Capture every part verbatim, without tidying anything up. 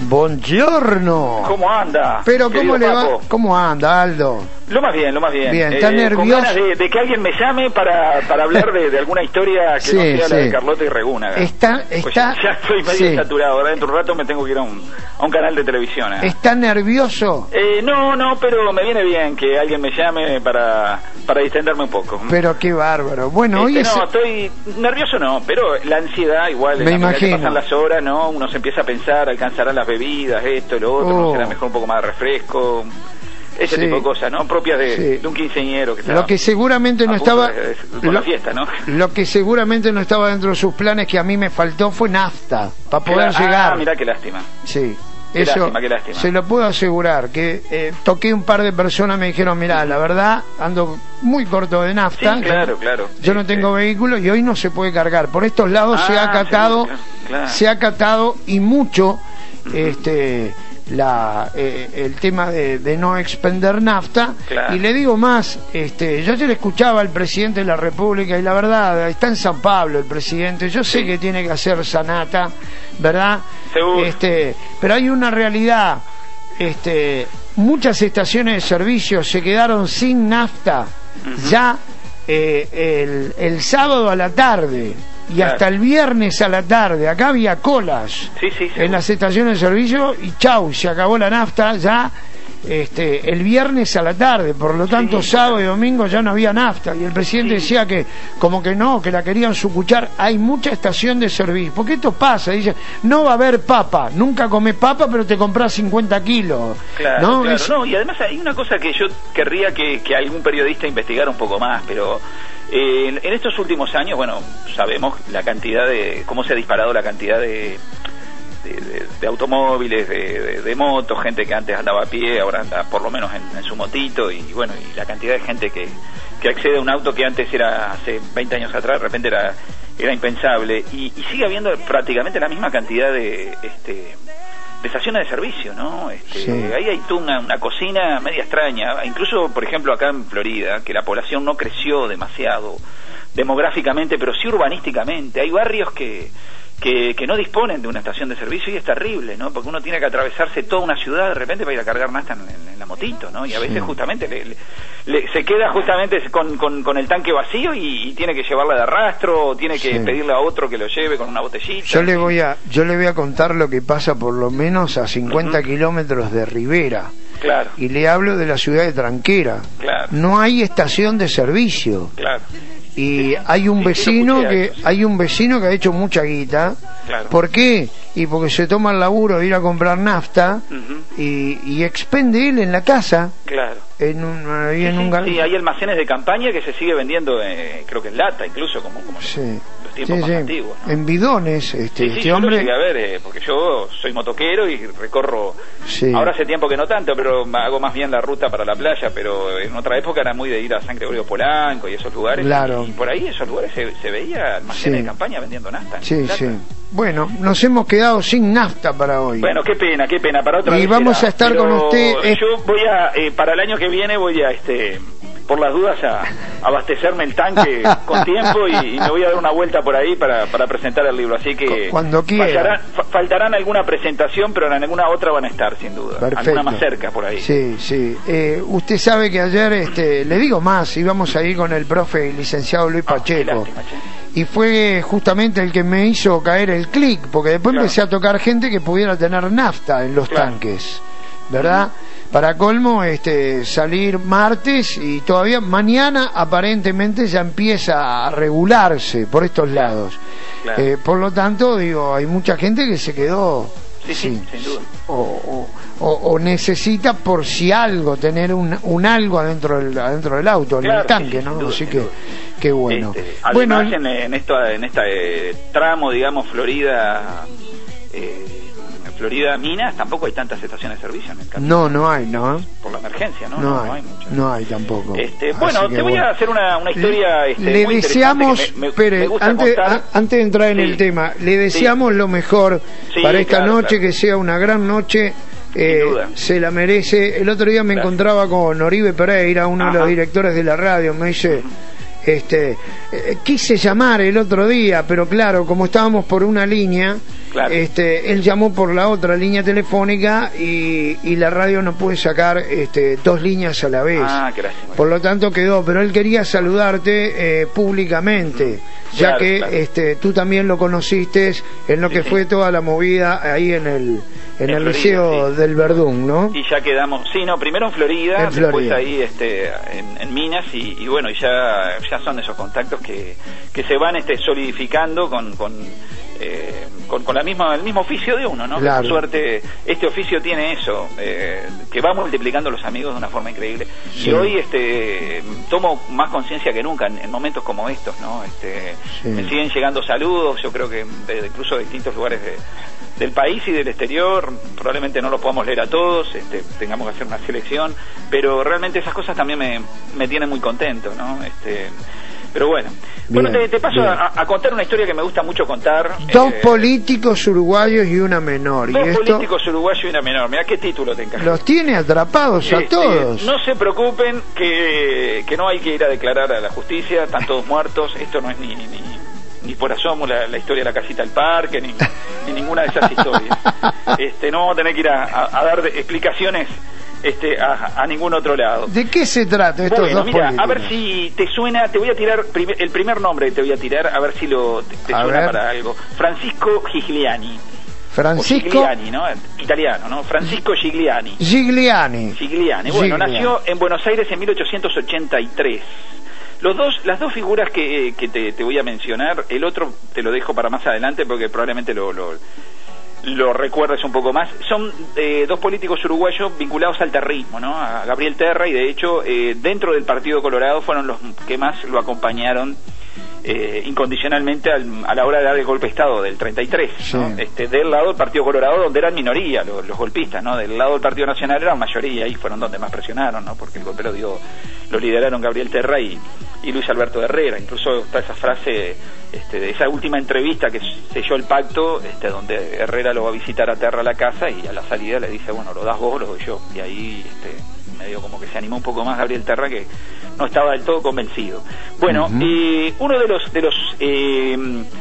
Buongiorno. ¿Cómo anda? Pero ¿cómo le va? Papo? ¿Cómo anda, Aldo? Lo más bien, lo más bien. Bien, ¿está eh, nervioso? Con ganas de, de que alguien me llame para, para hablar de, de alguna historia que Sí, no sea sí. la de Carlota y Regúnaga. Está, Pues está, ya, ya estoy medio sí. saturado. Ahora dentro de un rato me tengo que ir a un, a un canal de televisión. ¿eh? ¿Está nervioso? Eh, no, no, pero me viene bien que alguien me llame para, para distenderme un poco. Pero qué bárbaro. Bueno, hoy Este, es... no, estoy nervioso no, pero la ansiedad igual, Me en la medida que imagino. pasan las horas, ¿no? Uno se empieza a pensar, alcanzarán las bebidas, esto, lo otro, Oh. no será mejor un poco más de refresco, ese Sí. tipo de cosas, ¿no? Propias de, Sí. de un quinceañero que está Lo que seguramente a no punto estaba... de- de- con la Lo, fiesta, ¿no? lo que seguramente no estaba dentro de sus planes, que a mí me faltó, fue nafta, para poder Claro. llegar. Ah, mirá qué lástima. Sí. Qué Eso lástima, qué lástima. se lo puedo asegurar, que eh, toqué un par de personas, me dijeron, mirá, la verdad, ando muy corto de Sí, nafta. claro, claro. Yo no Sí, tengo sí. vehículo y hoy no se puede cargar. Por estos lados se ha Ah, acatado, seguro, claro. se ha acatado y mucho este la eh, el tema de, de no expender nafta. Claro. Y le digo más, este yo ayer escuchaba al presidente de la República y la verdad, está en San Pablo el presidente, yo sé Sí. que tiene que hacer sanata, ¿verdad? Seguro. Este, pero hay una realidad, este muchas estaciones de servicio se quedaron sin nafta Ujú. ya eh, el, el sábado a la tarde y Claro. hasta el viernes a la tarde. Acá había colas Sí, sí, en seguro. las estaciones de servicio y chau, se acabó la nafta ya este el viernes a la tarde. Por lo tanto, Sí. sábado y domingo ya no había nafta y el presidente Sí. decía que como que no, que la querían sucuchar. Hay mucha estación de servicio, porque esto pasa, dice, no va a haber papa, nunca comés papa, pero te comprás cincuenta kilos. Claro, ¿no? claro. Es- No, y además hay una cosa que yo querría que, que algún periodista investigara un poco más, pero eh, en, en estos últimos años, bueno, sabemos la cantidad de, cómo se ha disparado la cantidad de, de, de- de automóviles, de, de- de motos, gente que antes andaba a pie, ahora anda por lo menos en, en su motito, y bueno, y la cantidad de gente que, que accede a un auto que antes era, hace veinte años atrás, de repente era, era impensable, y, y sigue habiendo prácticamente la misma cantidad de... este de estaciones de servicio, ¿no? Este, Sí. Ahí hay toda una, una cocina media extraña, incluso, por ejemplo, acá en Florida, que la población no creció demasiado demográficamente, pero sí urbanísticamente. Hay barrios que, que, que no disponen de una estación de servicio y es terrible, ¿no? Porque uno tiene que atravesarse toda una ciudad de repente para ir a cargar nafta en, en- en la motito, ¿no? Y a veces Sí. justamente le, le- le- se queda justamente con, con, con el tanque vacío y, y tiene que llevarla de arrastro, o tiene que Sí. pedirle a otro que lo lleve con una botellita. Yo le voy a yo le voy a contar lo que pasa por lo menos a cincuenta Ujú. kilómetros de Rivera. Claro, Y le hablo de la ciudad de Tranquera. claro, No hay estación de servicio. claro. Y hay un Sí, sí, lo vecino escuché a que eso, sí. hay un vecino que ha hecho mucha guita. Claro. ¿Por qué? Y porque se toma el laburo de ir a comprar nafta Ujú. y, y expende él en la casa, Claro. en un, ahí Sí, en un sí, gar- sí, hay almacenes de campaña que se sigue vendiendo, eh, creo que en lata, incluso como, como Sí. los tiempos Sí, más sí. antiguos, ¿no? En bidones, este, Sí, sí, este yo lo hombre. llegué a ver, eh, porque yo soy motoquero y recorro, Sí. ahora hace tiempo que no tanto, pero hago más bien la ruta para la playa, pero en otra época era muy de ir a San Gregorio Polanco y esos lugares, Claro. y por ahí esos lugares se, se veía almacenes Sí. de campaña vendiendo nafta. Sí, lata. sí. Bueno, nos hemos quedado sin nafta para hoy. Bueno, qué pena, qué pena, para otra Y vez vamos será. a estar Pero con usted, eh. Yo voy a, eh, para el año que viene voy a, este, por las dudas, a abastecerme el tanque con tiempo y, y me voy a dar una vuelta por ahí para, para presentar el libro. Así que Cu- cuando quiera. fallarán, fa- faltarán alguna presentación, pero en alguna otra van a estar, sin duda. Perfecto. Alguna más cerca por ahí. Sí, sí. Eh, usted sabe que ayer, este, le digo más, íbamos ahí con el profe licenciado Luis Ah, qué Pacheco. lástima, che. Y fue justamente el que me hizo caer el clic, porque después Claro. empecé a tocar gente que pudiera tener nafta en los Claro. tanques, ¿verdad? Para colmo, este, salir martes y todavía mañana aparentemente ya empieza a regularse por estos lados. Claro. Eh, por lo tanto, digo, hay mucha gente que se quedó Sí, sí, sin duda. o, o, o- o necesita por si algo tener un, un algo adentro del, adentro del auto, en Claro, el tanque, sí, sí, ¿no? sin duda, Así sin que, duda. qué bueno. Este, bueno, además, en, en esta, en esta eh, tramo, digamos, Florida, eh, Florida Minas, tampoco hay tantas estaciones de servicio en el camino. no, no hay, ¿no? Por la emergencia, ¿no? No, hay, muchas. no hay tampoco. Este, Así bueno, que te voy bueno. a hacer una, una historia este, Le muy deseamos, interesante que me, me- espere, me gusta antes, contar. a- antes de entrar en Sí. el tema, le deseamos lo mejor Sí, para esta claro, noche, claro. que sea una gran noche. Eh, duda. se la merece. El otro día me Gracias. encontraba con Oribe Pereira, uno de Ajá. los directores de la radio, me dice, este, eh, quise llamar el otro día, pero claro, como estábamos por una línea, Claro. Este, él llamó por la otra línea telefónica y, y la radio no puede sacar este, dos líneas a la vez. Ah, gracias. Por lo tanto quedó, pero él quería saludarte eh, públicamente, mm. ya claro, que claro. Este, tú también lo conociste en lo sí, que sí. fue toda la movida ahí en el en, en el Florida, Liceo sí. del Verdún, ¿no? Y ya quedamos, sí, no, primero en Florida, en Florida. después ahí este, en, en Minas y, y bueno, y ya, ya son esos contactos que, que se van este, solidificando con... con Eh, con, con la misma, el mismo oficio de uno, ¿no? Claro. Por suerte, este oficio tiene eso, eh, que va multiplicando los amigos de una forma increíble. Sí. Y hoy este, tomo más conciencia que nunca en, en momentos como estos, ¿no? Este, sí. Me siguen llegando saludos, yo creo que de, incluso de distintos lugares de, del país y del exterior, probablemente no los podamos leer a todos, este, tengamos que hacer una selección, pero realmente esas cosas también me, me tienen muy contento, ¿no? Este, Pero bueno, bien, bueno te, te paso a, a contar una historia que me gusta mucho contar. Dos eh, políticos uruguayos y una menor. Dos ¿Y esto? políticos uruguayos y una menor. Mirá qué título te encaja. Los tiene atrapados este, a todos. No se preocupen que, que no hay que ir a declarar a la justicia, están todos muertos. Esto no es ni, ni, ni por asomo la, la historia de la casita del parque, ni, ni ninguna de esas historias. Este, no vamos a tener que ir a, a, a dar de, explicaciones Este, a, a ningún otro lado. ¿De qué se trata estos bueno, dos mira, políticos? A ver si te suena, te voy a tirar primer, el primer nombre que te voy a tirar, a ver si lo te, te suena ver. Para algo. Francisco Gigliani. Francisco Gigliani, ¿no? Italiano, ¿no? Francisco Gigliani. Gigliani. Gigliani. Bueno, Gigliani. Nació en Buenos Aires en mil ochocientos ochenta y tres. Los dos, las dos figuras que, que te, te voy a mencionar, el otro te lo dejo para más adelante porque probablemente lo... lo lo recuerdes un poco más, son eh, dos políticos uruguayos vinculados al terrismo, ¿no? A Gabriel Terra, y de hecho eh, dentro del Partido Colorado fueron los que más lo acompañaron eh, incondicionalmente al, a la hora de dar el golpe de Estado del treinta y tres, sí. ¿no? Este, del lado del Partido Colorado, donde eran minoría los, los golpistas, ¿no? Del lado del Partido Nacional eran mayoría y fueron donde más presionaron, ¿no? Porque el golpe lo dio, lo lideraron Gabriel Terra y, y Luis Alberto Herrera. Incluso está esa frase este, de esa última entrevista que selló el pacto, este, donde Herrera lo va a visitar a Terra a la casa y a la salida le dice, bueno, lo das vos, lo doy yo. Y ahí este, medio como que se animó un poco más Gabriel Terra, que no estaba del todo convencido. Bueno, uh-huh. eh, uno de los de los eh,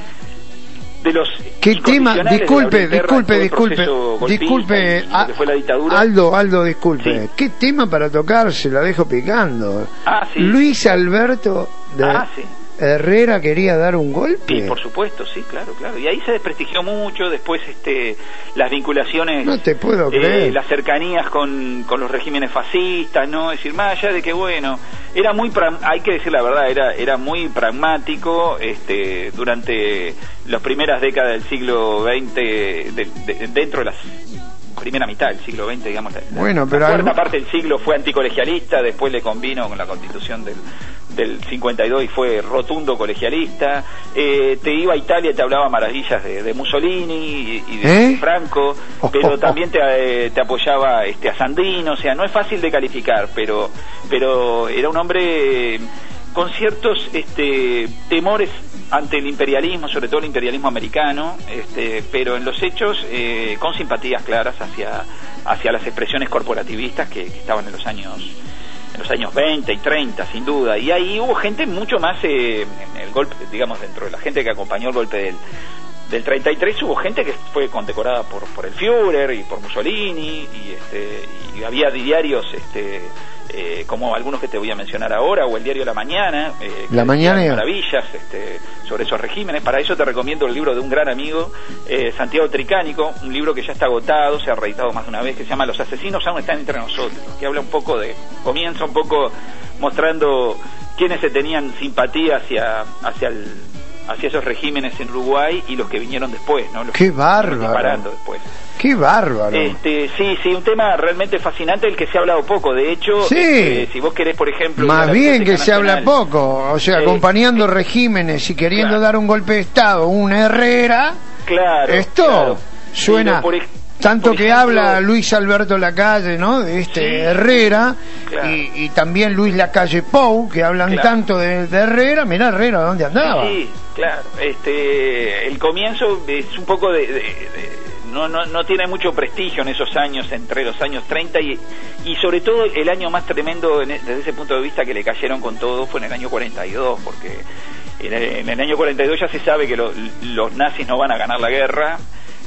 de los ¿Qué tema? Disculpe, de disculpe, disculpe, disculpe, a, que fue la dictadura. Aldo, Aldo, disculpe. Sí. ¿Qué tema para tocar? Se la dejo picando. Ah, sí. Luis Alberto de ah, sí. Herrera quería dar un golpe. Sí, por supuesto, sí, claro, claro. Y ahí se desprestigió mucho, después este las vinculaciones, no te puedo eh, creer, las cercanías con, con los regímenes fascistas, ¿no? Es decir, más allá de que, bueno, era muy, hay que decir la verdad, era era muy pragmático, este, durante las primeras décadas del siglo veinte, de, de, dentro de las primera mitad del siglo veinte, digamos, la, bueno, pero la cuarta algo... parte del siglo fue anticolegialista, después le convino con la constitución del del cincuenta y dos y fue rotundo colegialista, eh, te iba a Italia y te hablaba maravillas de, de Mussolini y, y de ¿Eh? Franco, pero también te, eh, te apoyaba este, a Sandino, o sea, no es fácil de calificar, pero pero era un hombre con ciertos este, temores ante el imperialismo, sobre todo el imperialismo americano, este, pero en los hechos eh, con simpatías claras hacia hacia las expresiones corporativistas que, que estaban en los años en los años veinte y treinta, sin duda, y ahí hubo gente mucho más eh, en el golpe, digamos, dentro de la gente que acompañó el golpe del del treinta y tres, hubo gente que fue condecorada por por el Führer y por Mussolini, y este y había diarios este eh, como algunos que te voy a mencionar ahora, o el diario La Mañana, eh, La Mañana, maravillas este, sobre esos regímenes. Para eso te recomiendo el libro de un gran amigo, eh, Santiago Tricánico, un libro que ya está agotado, se ha reeditado más de una vez, que se llama Los asesinos aún están entre nosotros, que habla un poco de, comienza un poco mostrando quiénes se tenían simpatía hacia hacia el hacia esos regímenes en Uruguay y los que vinieron después, ¿no? Los ¡Qué que bárbaro! Disparando después. ¡Qué bárbaro! Este, sí, sí, un tema realmente fascinante del que se ha hablado poco. De hecho, sí. este, si vos querés, por ejemplo... Más bien que se nacional, habla poco, o sea, eh, acompañando eh, regímenes y queriendo claro. dar un golpe de Estado, un Herrera, claro, esto claro. suena... Por, tanto por que ejemplo, habla Luis Alberto Lacalle, ¿no? De este sí, Herrera, claro. y, y también Luis Lacalle Pou, que hablan claro. tanto de, de Herrera. Mirá Herrera, ¿dónde andaba? Sí, claro. Este, el comienzo es un poco de... de, de no, no, no tiene mucho prestigio en esos años, entre los años treinta y, y sobre todo el año más tremendo en, desde ese punto de vista que le cayeron con todo fue en el año cuarenta y dos, porque en el, en el año cuarenta y dos ya se sabe que lo, los nazis no van a ganar la guerra.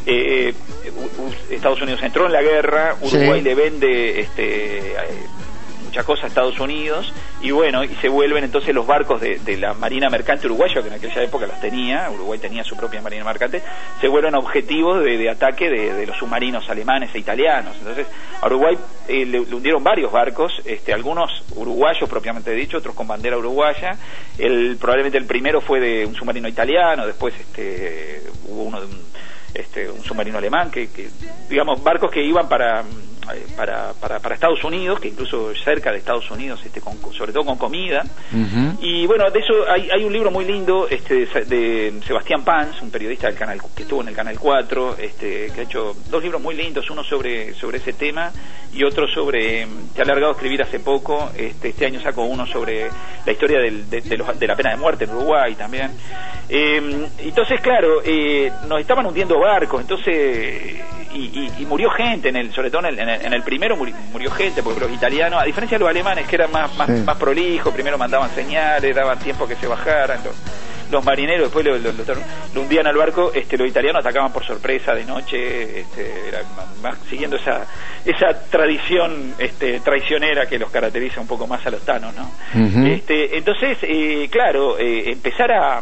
eh, Estados Unidos entró en la guerra, Uruguay sí. le vende este eh, mucha cosa a Estados Unidos, y bueno, y se vuelven entonces los barcos de, de la Marina Mercante Uruguaya, que en aquella época las tenía, Uruguay tenía su propia Marina Mercante, se vuelven objetivos de, de ataque de, de los submarinos alemanes e italianos. Entonces a Uruguay eh, le, le hundieron varios barcos, este, algunos uruguayos propiamente dicho, otros con bandera uruguaya. El, probablemente el primero fue de un submarino italiano, después este, hubo uno de un, este, un submarino alemán, que, que digamos, barcos que iban para... Para, para para Estados Unidos, que incluso cerca de Estados Unidos, este, con, sobre todo con comida. Uh-huh. Y bueno, de eso hay, hay un libro muy lindo este, de, de Sebastián Pans, un periodista del canal que estuvo en el Canal cuatro, este, que ha hecho dos libros muy lindos, uno sobre sobre ese tema y otro sobre, que ha largado a escribir hace poco, este, este año sacó uno sobre la historia del, de, de, los, de la pena de muerte en Uruguay también. Eh, entonces, claro, eh, nos estaban hundiendo barcos, entonces... Y, y, y murió gente, en el, sobre todo en el, en el, en el primero murió, murió gente, porque los italianos, a diferencia de los alemanes, que eran más más, sí. más prolijos, primero mandaban señales, daban tiempo que se bajaran, los, los marineros después lo, lo, lo, lo hundían al barco, este, los italianos atacaban por sorpresa de noche, este, era más, siguiendo esa esa tradición este, traicionera que los caracteriza un poco más a los tanos, ¿no? Uh-huh. Este, entonces, eh, claro, eh, empezar a...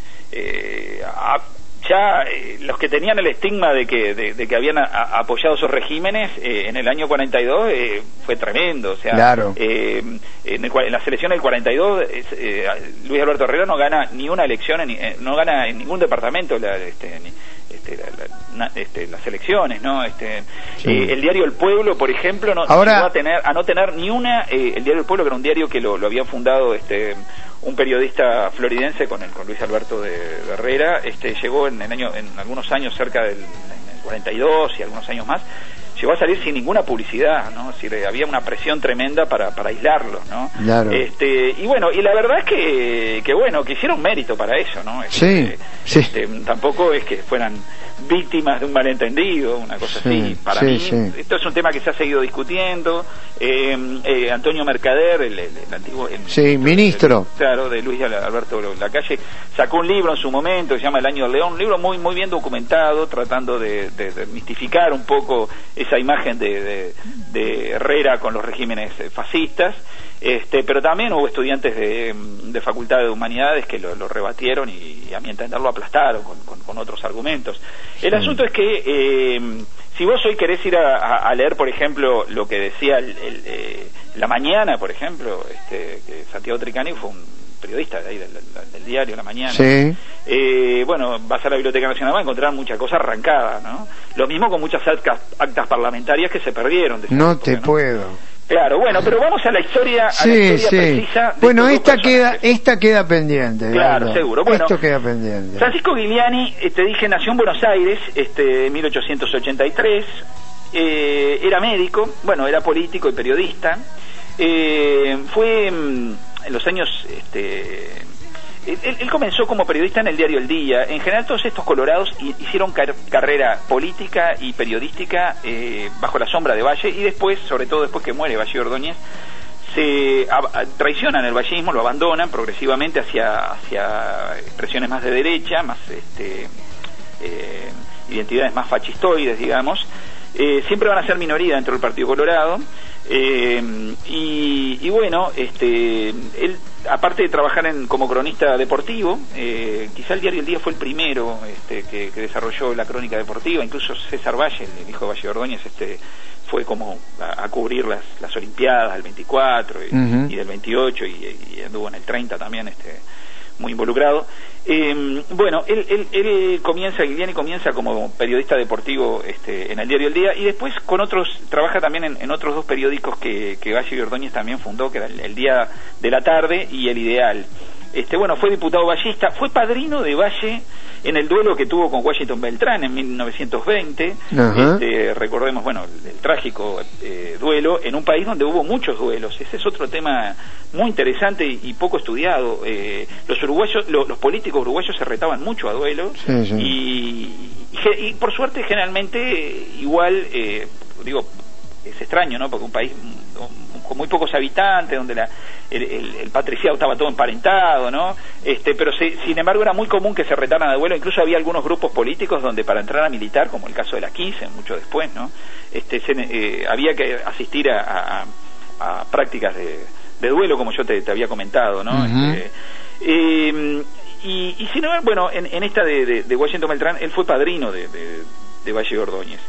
Eh, a ya eh, los que tenían el estigma de que de, de que habían a, a apoyado esos regímenes eh, en el año cuarenta y dos eh, fue tremendo, o sea, claro. eh, en, el, en la selección del cuarenta y dos eh, Luis Alberto Herrera no gana ni una elección, en, eh, no gana en ningún departamento la, este, ni, este, la, la, este, las elecciones, ¿no? Este, sí. eh, el diario El Pueblo, por ejemplo, no Ahora... llegó a tener a no tener ni una. Eh, el diario El Pueblo, que era un diario que lo, lo había fundado este un periodista floridense con el con Luis Alberto de, de Herrera, este llegó en, en año en algunos años cerca del en el cuarenta y dos y algunos años más, llegó a salir sin ninguna publicidad, ¿no? Es decir, había una presión tremenda para para aislarlos, ¿no? Claro. Este, y bueno, y la verdad es que que bueno, que hicieron mérito para eso, ¿no? Este, sí, este, sí. Tampoco es que fueran víctimas de un malentendido, una cosa sí, así. Para sí, mí, sí. esto es un tema que se ha seguido discutiendo. Eh, eh, Antonio Mercader, el, el, el antiguo... El, sí, el, ministro. El, claro, de Luis Alberto Lacalle, sacó un libro en su momento que se llama El Año del León, un libro muy muy bien documentado, tratando de, de, de mistificar un poco esa imagen de, de, de Herrera con los regímenes fascistas. Este, pero también hubo estudiantes de, de Facultad de Humanidades que lo, lo rebatieron y, y a mi entender lo aplastaron con, con, con otros argumentos. El sí. asunto es que eh, si vos hoy querés ir a, a, a leer, por ejemplo, lo que decía el, el, eh, La Mañana, por ejemplo, este, que Santiago Tricani fue un periodista de ahí del, del, del diario La Mañana. Sí. Eh, bueno, vas a la Biblioteca Nacional, vas a encontrar mucha cosa arrancada, ¿no? Lo mismo con muchas actas, actas parlamentarias que se perdieron. De no época, te ¿no? puedo. Claro, bueno, pero vamos a la historia, a sí, la historia sí. precisa. De bueno, esta queda, esta queda pendiente. Claro, ¿verdad? seguro. Bueno, esto queda pendiente. Francisco Giuliani, eh, te dije, nació en Buenos Aires, este, en mil ochocientos ochenta y tres. Eh, era médico, bueno, era político y periodista. Eh, fue mm, en los años, este. Él, él comenzó como periodista en el diario El Día. En general todos estos colorados hicieron car carrera política y periodística eh, bajo la sombra de Valle, y después, sobre todo después que muere Valle Ordóñez, se a, a, traicionan el vallismo, lo abandonan progresivamente hacia, hacia expresiones más de derecha, más este, eh, identidades más fascistoides, digamos. Eh, siempre van a ser minoría dentro del Partido Colorado. Eh, y, y bueno, este, él, aparte de trabajar en, como cronista deportivo, eh, quizá el diario El Día fue el primero este, que, que desarrolló la crónica deportiva. Incluso César Valle, el hijo de Valle Ordóñez, este, fue como a, a cubrir las, las Olimpiadas del veinticuatro y, uh-huh. y del veintiocho, y, y anduvo en el treinta también, este, muy involucrado. Eh, bueno, él, él, él comienza, Giuliani comienza como periodista deportivo este, en el diario El Día, y después con otros, trabaja también en, en otros dos periódicos que, que Valle Ordóñez también fundó, que era el, el Día de la Tarde y El Ideal. Este, bueno, fue diputado vallista, fue padrino de Valle en el duelo que tuvo con Washington Beltrán en mil novecientos veinte. Uh-huh. este, recordemos, bueno, el, el trágico eh, duelo en un país donde hubo muchos duelos. Ese es otro tema muy interesante y, y poco estudiado. Eh, los uruguayos, lo, los políticos uruguayos se retaban mucho a duelos, sí, sí. Y, y, y por suerte generalmente igual, eh, digo, es extraño, ¿no? Porque un país con muy pocos habitantes, donde la, el, el, el patriciado estaba todo emparentado, ¿no? Este, pero se, sin embargo era muy común que se retaran a duelo. Incluso había algunos grupos políticos donde para entrar a militar, como el caso de la quince, mucho después, ¿no? Este, se, eh, había que asistir a, a, a prácticas de, de duelo, como yo te, te había comentado, ¿no? Uh-huh. este, eh, y, y sin embargo, bueno, en, en esta de, de, de Washington Beltrán, él fue padrino de, de, de Valle Ordóñez.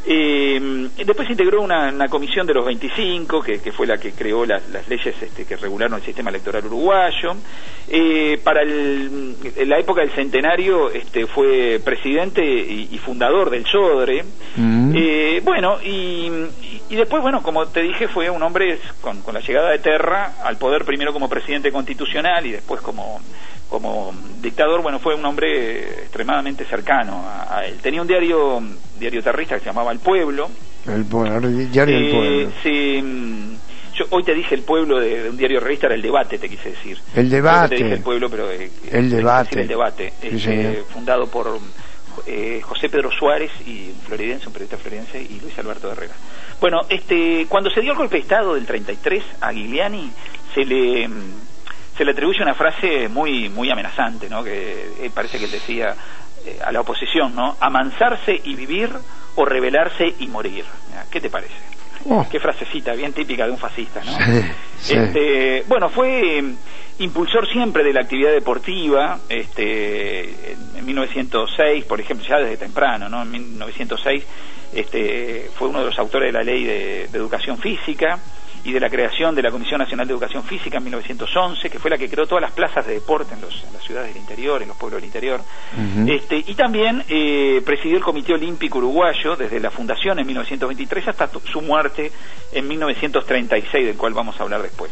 Eh, después se integró una, una comisión de los veinticinco, que, que fue la que creó las, las leyes este, que regularon el sistema electoral uruguayo. Eh, para el, la época del centenario este, fue presidente y, y fundador del SODRE. Mm. Eh, bueno, y, y después, bueno, como te dije, fue un hombre con, con la llegada de Terra al poder, primero como presidente constitucional y después como... como dictador. Bueno, fue un hombre extremadamente cercano a, a él. Tenía un diario diario terrista que se llamaba El Pueblo. El Pueblo, el diario eh, El Pueblo. Sí, yo hoy te dije El Pueblo de, de un diario revista, era El Debate, te quise decir. El Debate. Te dije El Pueblo, pero eh, El Debate. El Debate, sí, este, fundado por eh, José Pedro Suárez, y un floridense, un periodista floridense, y Luis Alberto Herrera. Bueno, este, cuando se dio el golpe de Estado del treinta y tres a Giuliani, se le se le atribuye una frase muy muy amenazante, ¿no? Que eh, parece que decía eh, a la oposición, ¿no? Amansarse y vivir o rebelarse y morir. ¿Qué te parece? Oh. Qué frasecita, bien típica de un fascista, ¿no? Sí, sí. Este, bueno, fue eh, impulsor siempre de la actividad deportiva. Este, en mil novecientos seis, por ejemplo, ya desde temprano, ¿no? En mil novecientos seis este, fue uno de los autores de la ley de, de educación física y de la creación de la Comisión Nacional de Educación Física en mil novecientos once, que fue la que creó todas las plazas de deporte en, los, en las ciudades del interior, en los pueblos del interior. Uh-huh. este, y también eh, presidió el Comité Olímpico Uruguayo desde la fundación en mil novecientos veintitrés hasta su muerte en mil novecientos treinta y seis, del cual vamos a hablar después.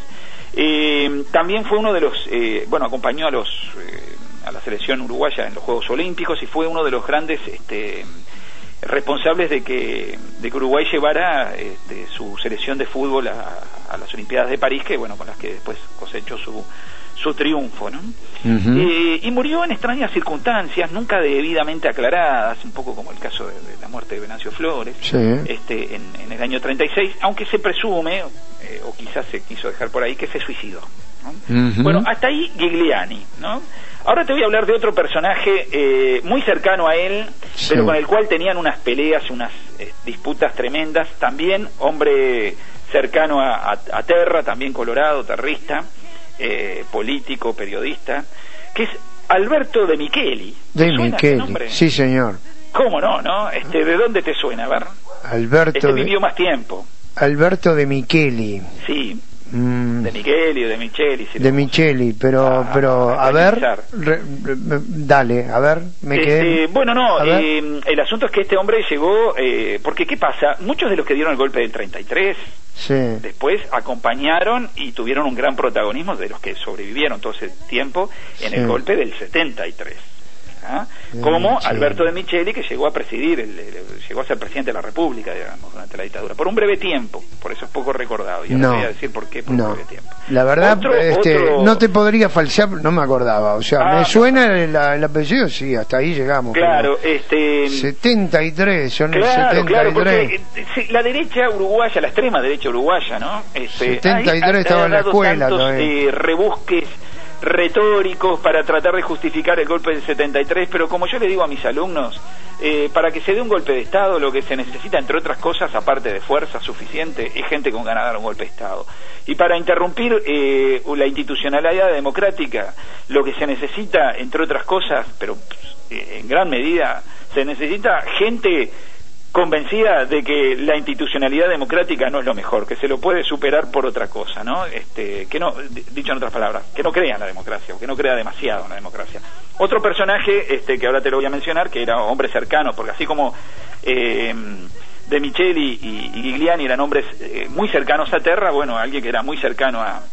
Eh, también fue uno de los, eh, bueno, acompañó a los eh, a la selección uruguaya en los Juegos Olímpicos y fue uno de los grandes este, responsables de que de que Uruguay llevara este, su selección de fútbol a, a las Olimpiadas de París, que bueno, con las que después cosechó su su triunfo, ¿no? Uh-huh. eh, y murió en extrañas circunstancias, nunca debidamente aclaradas, un poco como el caso de, de la muerte de Venancio Flores, sí. este, en, en el año treinta y seis, aunque se presume, eh, o quizás se quiso dejar por ahí, que se suicidó, ¿no? Uh-huh. Bueno, hasta ahí Giuliani, ¿no? Ahora te voy a hablar de otro personaje eh, muy cercano a él, sí. pero con el cual tenían unas peleas, unas eh, disputas tremendas. También hombre cercano a, a, a Terra, también colorado, terrista, eh, político, periodista, que es Alberto De Micheli. De Micheli, sí señor. ¿Cómo no, no? Este, ¿de dónde te suena? A ver. Alberto este de... vivió más tiempo. Alberto De Micheli. Sí. De Micheli o de Micheli. Si de Micheli, pero, ah, pero a, a ver, re, re, dale, a ver, me este, quedé. Bueno, no, eh, el asunto es que este hombre llegó, eh, porque ¿qué pasa? Muchos de los que dieron el golpe del treinta y tres, sí. después acompañaron y tuvieron un gran protagonismo de los que sobrevivieron todo ese tiempo en sí. el golpe del setenta y tres. ¿Ah? Como sí. Alberto De Micheli, que llegó a presidir, el, el, llegó a ser presidente de la República, digamos, durante la dictadura, por un breve tiempo, por eso es poco recordado, y ahora no, voy a decir por qué por no. un breve tiempo. La verdad, otro, este, otro... no te podría falsear, no me acordaba, o sea, ah, me suena no. el, el apellido, sí, hasta ahí llegamos. Claro, este... setenta y tres, son claro, el setenta y tres. Claro, porque sí, la derecha uruguaya, la extrema derecha uruguaya, ¿no? Este, setenta y tres estaba en la escuela. Tantos, eh, rebusques retóricos para tratar de justificar el golpe del setenta y tres, pero como yo le digo a mis alumnos, eh, para que se dé un golpe de Estado lo que se necesita, entre otras cosas, aparte de fuerza suficiente, es gente con ganas de dar un golpe de Estado. Y para interrumpir eh, la institucionalidad democrática, lo que se necesita, entre otras cosas, pero eh, en gran medida, se necesita gente convencida de que la institucionalidad democrática no es lo mejor, que se lo puede superar por otra cosa, ¿no? Este, que no, dicho en otras palabras, que no crea en la democracia, o que no crea demasiado en la democracia. Otro personaje, este, que ahora te lo voy a mencionar, que era hombre cercano, porque así como eh, De Micheli y, y Giuliani eran hombres eh, muy cercanos a Terra, bueno, alguien que era muy cercano a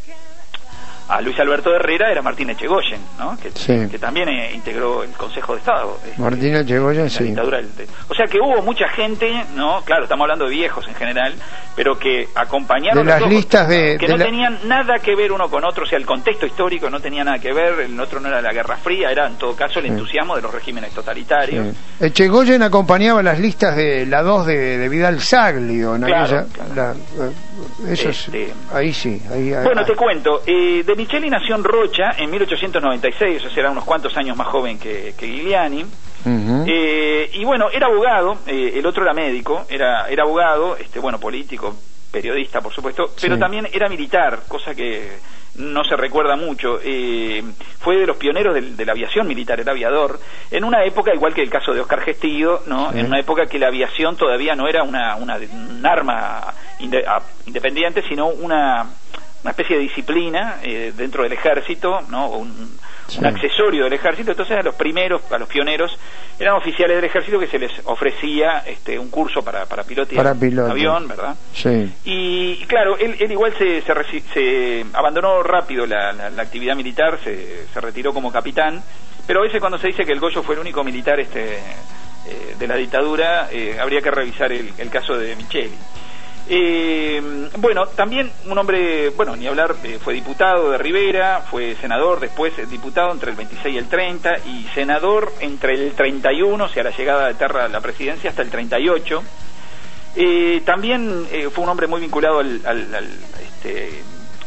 a Luis Alberto Herrera era Martín Echegoyen, ¿no? Que, sí. que también eh, integró el Consejo de Estado. Este, Martín Echegoyen, sí. Del, o sea que hubo mucha gente, ¿no? Claro, estamos hablando de viejos en general, pero que acompañaron de las ojos, listas de que de no la... tenían nada que ver uno con otro, o sea, el contexto histórico no tenía nada que ver, el otro no era la Guerra Fría, era en todo caso el sí. entusiasmo de los regímenes totalitarios. Sí. Echegoyen acompañaba las listas de la dos de, de Vidal Saglio, ¿no? Claro, aquella, claro. La, eso este, es, ahí sí. Ahí, ahí, bueno, ahí. te cuento. Eh, De Micheli nació en Rocha en mil ochocientos noventa y seis, o sea, era unos cuantos años más joven que, que Giuliani. Uh-huh. eh, y bueno, era abogado, eh, el otro era médico, era, era abogado, este, bueno, político, periodista, por supuesto, pero sí. También era militar, cosa que no se recuerda mucho. Eh, fue de los pioneros de, de la aviación militar, era aviador, en una época, igual que el caso de Oscar Gestido, ¿no? Sí. En una época que la aviación todavía no era una, una, un arma inde, a, independiente, sino una, una especie de disciplina eh, dentro del ejército, ¿no? Un, sí. un accesorio del ejército. Entonces a los primeros, a los pioneros, eran oficiales del ejército que se les ofrecía este un curso para, para pilotear para piloto. avión, ¿verdad? Sí. Y, y claro, él, él igual se, se, se abandonó rápido la, la, la actividad militar, se, se retiró como capitán, pero a veces cuando se dice que el Goyo fue el único militar este eh, de la dictadura, eh, habría que revisar el, el caso de Micheli. Eh, bueno, también un hombre, bueno, ni hablar, eh, fue diputado de Rivera, fue senador, después diputado entre el veintiséis y el treinta, y senador entre el treinta y uno, o sea, la llegada de Terra a la presidencia, hasta el treinta y ocho. Eh, también eh, fue un hombre muy vinculado al, al, al, este,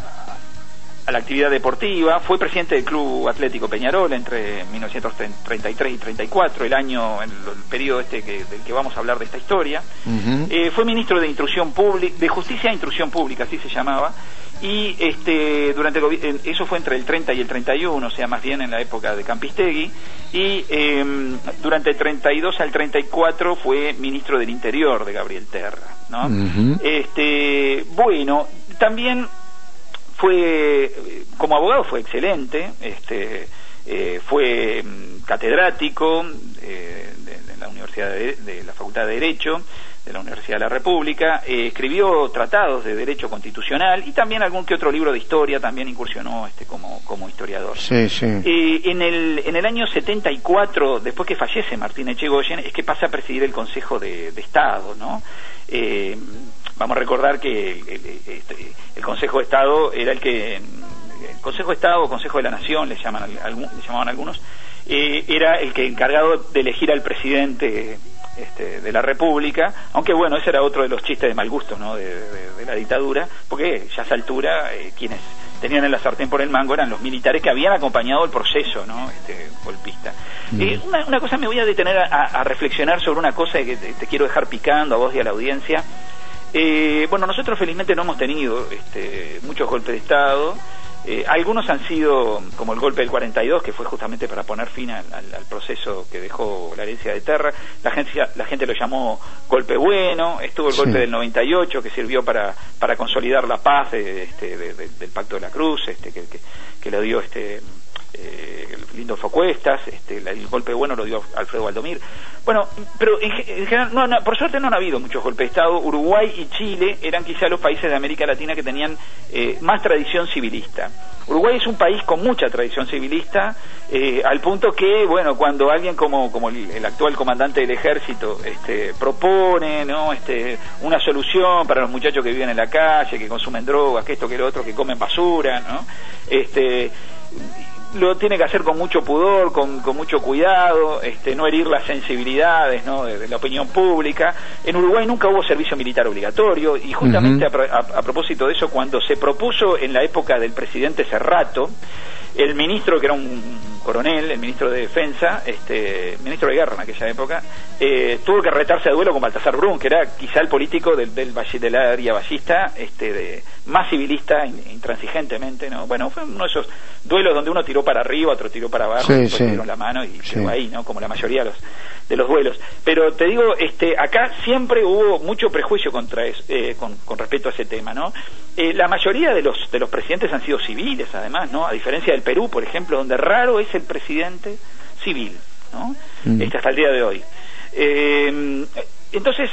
a la actividad deportiva, fue presidente del Club Atlético Peñarol entre mil novecientos treinta y tres y treinta y cuatro, el año, el, el periodo este que, del que vamos a hablar de esta historia. Uh-huh. eh, fue ministro de Instrucción Pública, de Justicia e Instrucción Pública, así se llamaba, y este durante el, eso fue entre el treinta y el treinta y uno, o sea, más bien en la época de Campistegui, y eh, durante el treinta y dos al treinta y cuatro fue ministro del Interior de Gabriel Terra, ¿no? Uh-huh. Este, bueno, también fue, como abogado fue excelente, este, eh, fue catedrático eh, de, de la Universidad de, de la Facultad de Derecho de la Universidad de la República, eh, escribió tratados de Derecho Constitucional y también algún que otro libro de historia, también incursionó este como, como historiador. Sí, sí. Eh, en el en el año setenta y cuatro, después que fallece Martín Echegoyen, es que pasa a presidir el Consejo de, de Estado, ¿no? Eh, vamos a recordar que el, el, el, el Consejo de Estado era el que, el Consejo de Estado o Consejo de la Nación, le llaman le llamaban algunos, eh, era el que encargado de elegir al presidente este, de la República, aunque bueno, ese era otro de los chistes de mal gusto, ¿no? de, de, de la dictadura, porque ya a esa altura eh, quienes tenían en la sartén por el mango eran los militares que habían acompañado el proceso, ¿no? este, golpista. Mm. Eh, una, una cosa, me voy a detener a, a reflexionar sobre una cosa que te, te quiero dejar picando a vos y a la audiencia. Eh, bueno, nosotros felizmente no hemos tenido este, muchos golpes de Estado. Eh, algunos han sido, como el golpe del cuarenta y dos, que fue justamente para poner fin al, al, al proceso que dejó la herencia de Terra. La gente, la gente lo llamó golpe bueno. Estuvo el golpe sí. del noventa y ocho, que sirvió para para consolidar la paz de, este, de, de, del Pacto de la Cruz, este, que, que, que lo dio este eh, Lindolfo Cuestas. Este, el golpe bueno lo dio Alfredo Valdomir. Bueno, pero en, en general, no, no, por suerte no han habido muchos golpes de Estado. Uruguay y Chile eran quizá los países de América Latina que tenían eh, más tradición civilista. Uruguay es un país con mucha tradición civilista, eh, al punto que, bueno, cuando alguien como como el, el actual comandante del ejército este, propone, ¿no? este, una solución para los muchachos que viven en la calle, que consumen drogas, que esto, que lo otro, que comen basura, ¿no? Este, lo tiene que hacer con mucho pudor, con, con mucho cuidado, este, no herir las sensibilidades, ¿no? de, de la opinión pública. En Uruguay nunca hubo servicio militar obligatorio, y justamente uh-huh. a, a, a propósito de eso, cuando se propuso en la época del presidente Cerrato, el ministro, que era un coronel, el ministro de Defensa, este, ministro de Guerra en aquella época, eh, tuvo que retarse a duelo con Baltasar Brun, que era quizá el político del, del, del área ballista, este, de, más civilista, intransigentemente, ¿no? Bueno, fue uno de esos duelos donde uno tiró para arriba, otro tiró para abajo, sí, otro sí. tiró la mano y sí. quedó ahí, ¿no? Como la mayoría de los de los duelos. Pero te digo, este, acá siempre hubo mucho prejuicio contra eso, eh, con, con respecto a ese tema, ¿no? Eh, la mayoría de los de los presidentes han sido civiles, además, ¿no? A diferencia del Perú, por ejemplo, donde raro es el presidente civil, ¿no? Mm. Este, hasta el día de hoy. Eh, entonces,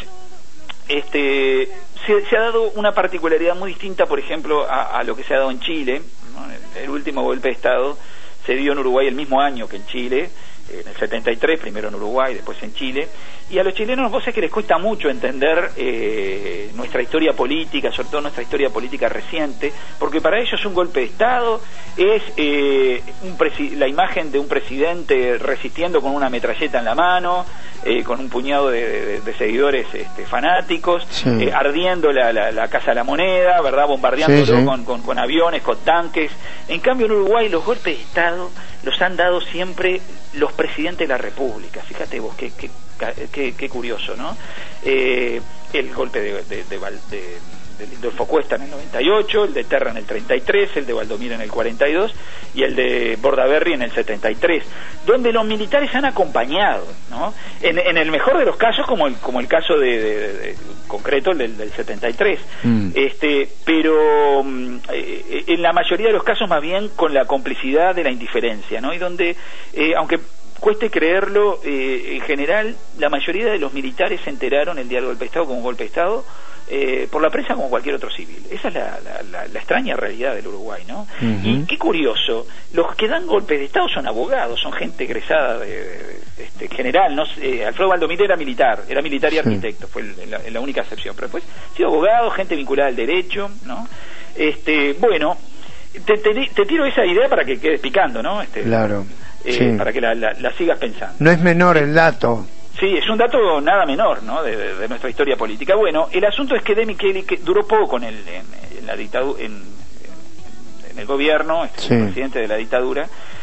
este, se, se ha dado una particularidad muy distinta, por ejemplo, a, a lo que se ha dado en Chile, ¿no? El, el último golpe de Estado se dio en Uruguay el mismo año que en Chile, en el setenta y tres, primero en Uruguay, después en Chile, Y a los chilenos, vos sabés que les cuesta mucho entender eh, nuestra historia política, sobre todo nuestra historia política reciente, porque para ellos un golpe de Estado es eh, un la imagen de un presidente resistiendo con una metralleta en la mano, eh, con un puñado de, de, de seguidores este, fanáticos, sí. eh, ardiendo la, la, la Casa de la Moneda, ¿verdad? Bombardeándolo sí, sí. Con, con, con aviones, con tanques. En cambio, en Uruguay los golpes de Estado los han dado siempre los presidentes de la República. Fíjate vos, qué, qué, qué, qué curioso, ¿no? Eh, el golpe de, de, de, de, de Lindolfo Cuesta en el noventa y ocho, el de Terra en el treinta y tres, el de Valdomir en el cuarenta y dos y el de Bordaberry en el setenta y tres, donde los militares han acompañado, ¿no? En, en el mejor de los casos, como el, como el caso de, de, de, de concreto, el del, del setenta y tres, mm. este, pero eh, en la mayoría de los casos más bien con la complicidad de la indiferencia, ¿no? Y donde, eh, aunque cueste creerlo, eh, en general la mayoría de los militares se enteraron el día del golpe de Estado como golpe de Estado eh, por la prensa como cualquier otro civil. Esa es la, la, la, la extraña realidad del Uruguay, ¿no? Uh-huh. Y qué curioso, los que dan golpes de Estado son abogados, son gente egresada de, de, de este general, ¿no? Eh, Alfredo Valdomir era militar, era militar y sí. arquitecto, fue la, la única excepción, pero después ha sido abogado, gente vinculada al derecho, ¿no? Este, bueno, te, te, te tiro esa idea para que quedes picando, ¿no? Este, claro. Eh, sí. Para que la, la, la sigas pensando. No es menor el dato. Sí, es un dato nada menor, ¿no? De, de, de nuestra historia política. Bueno, el asunto es que De Micheli, que duró poco en, el, en, en la dictadura, en, en, en el gobierno, este, sí. el presidente de la dictadura,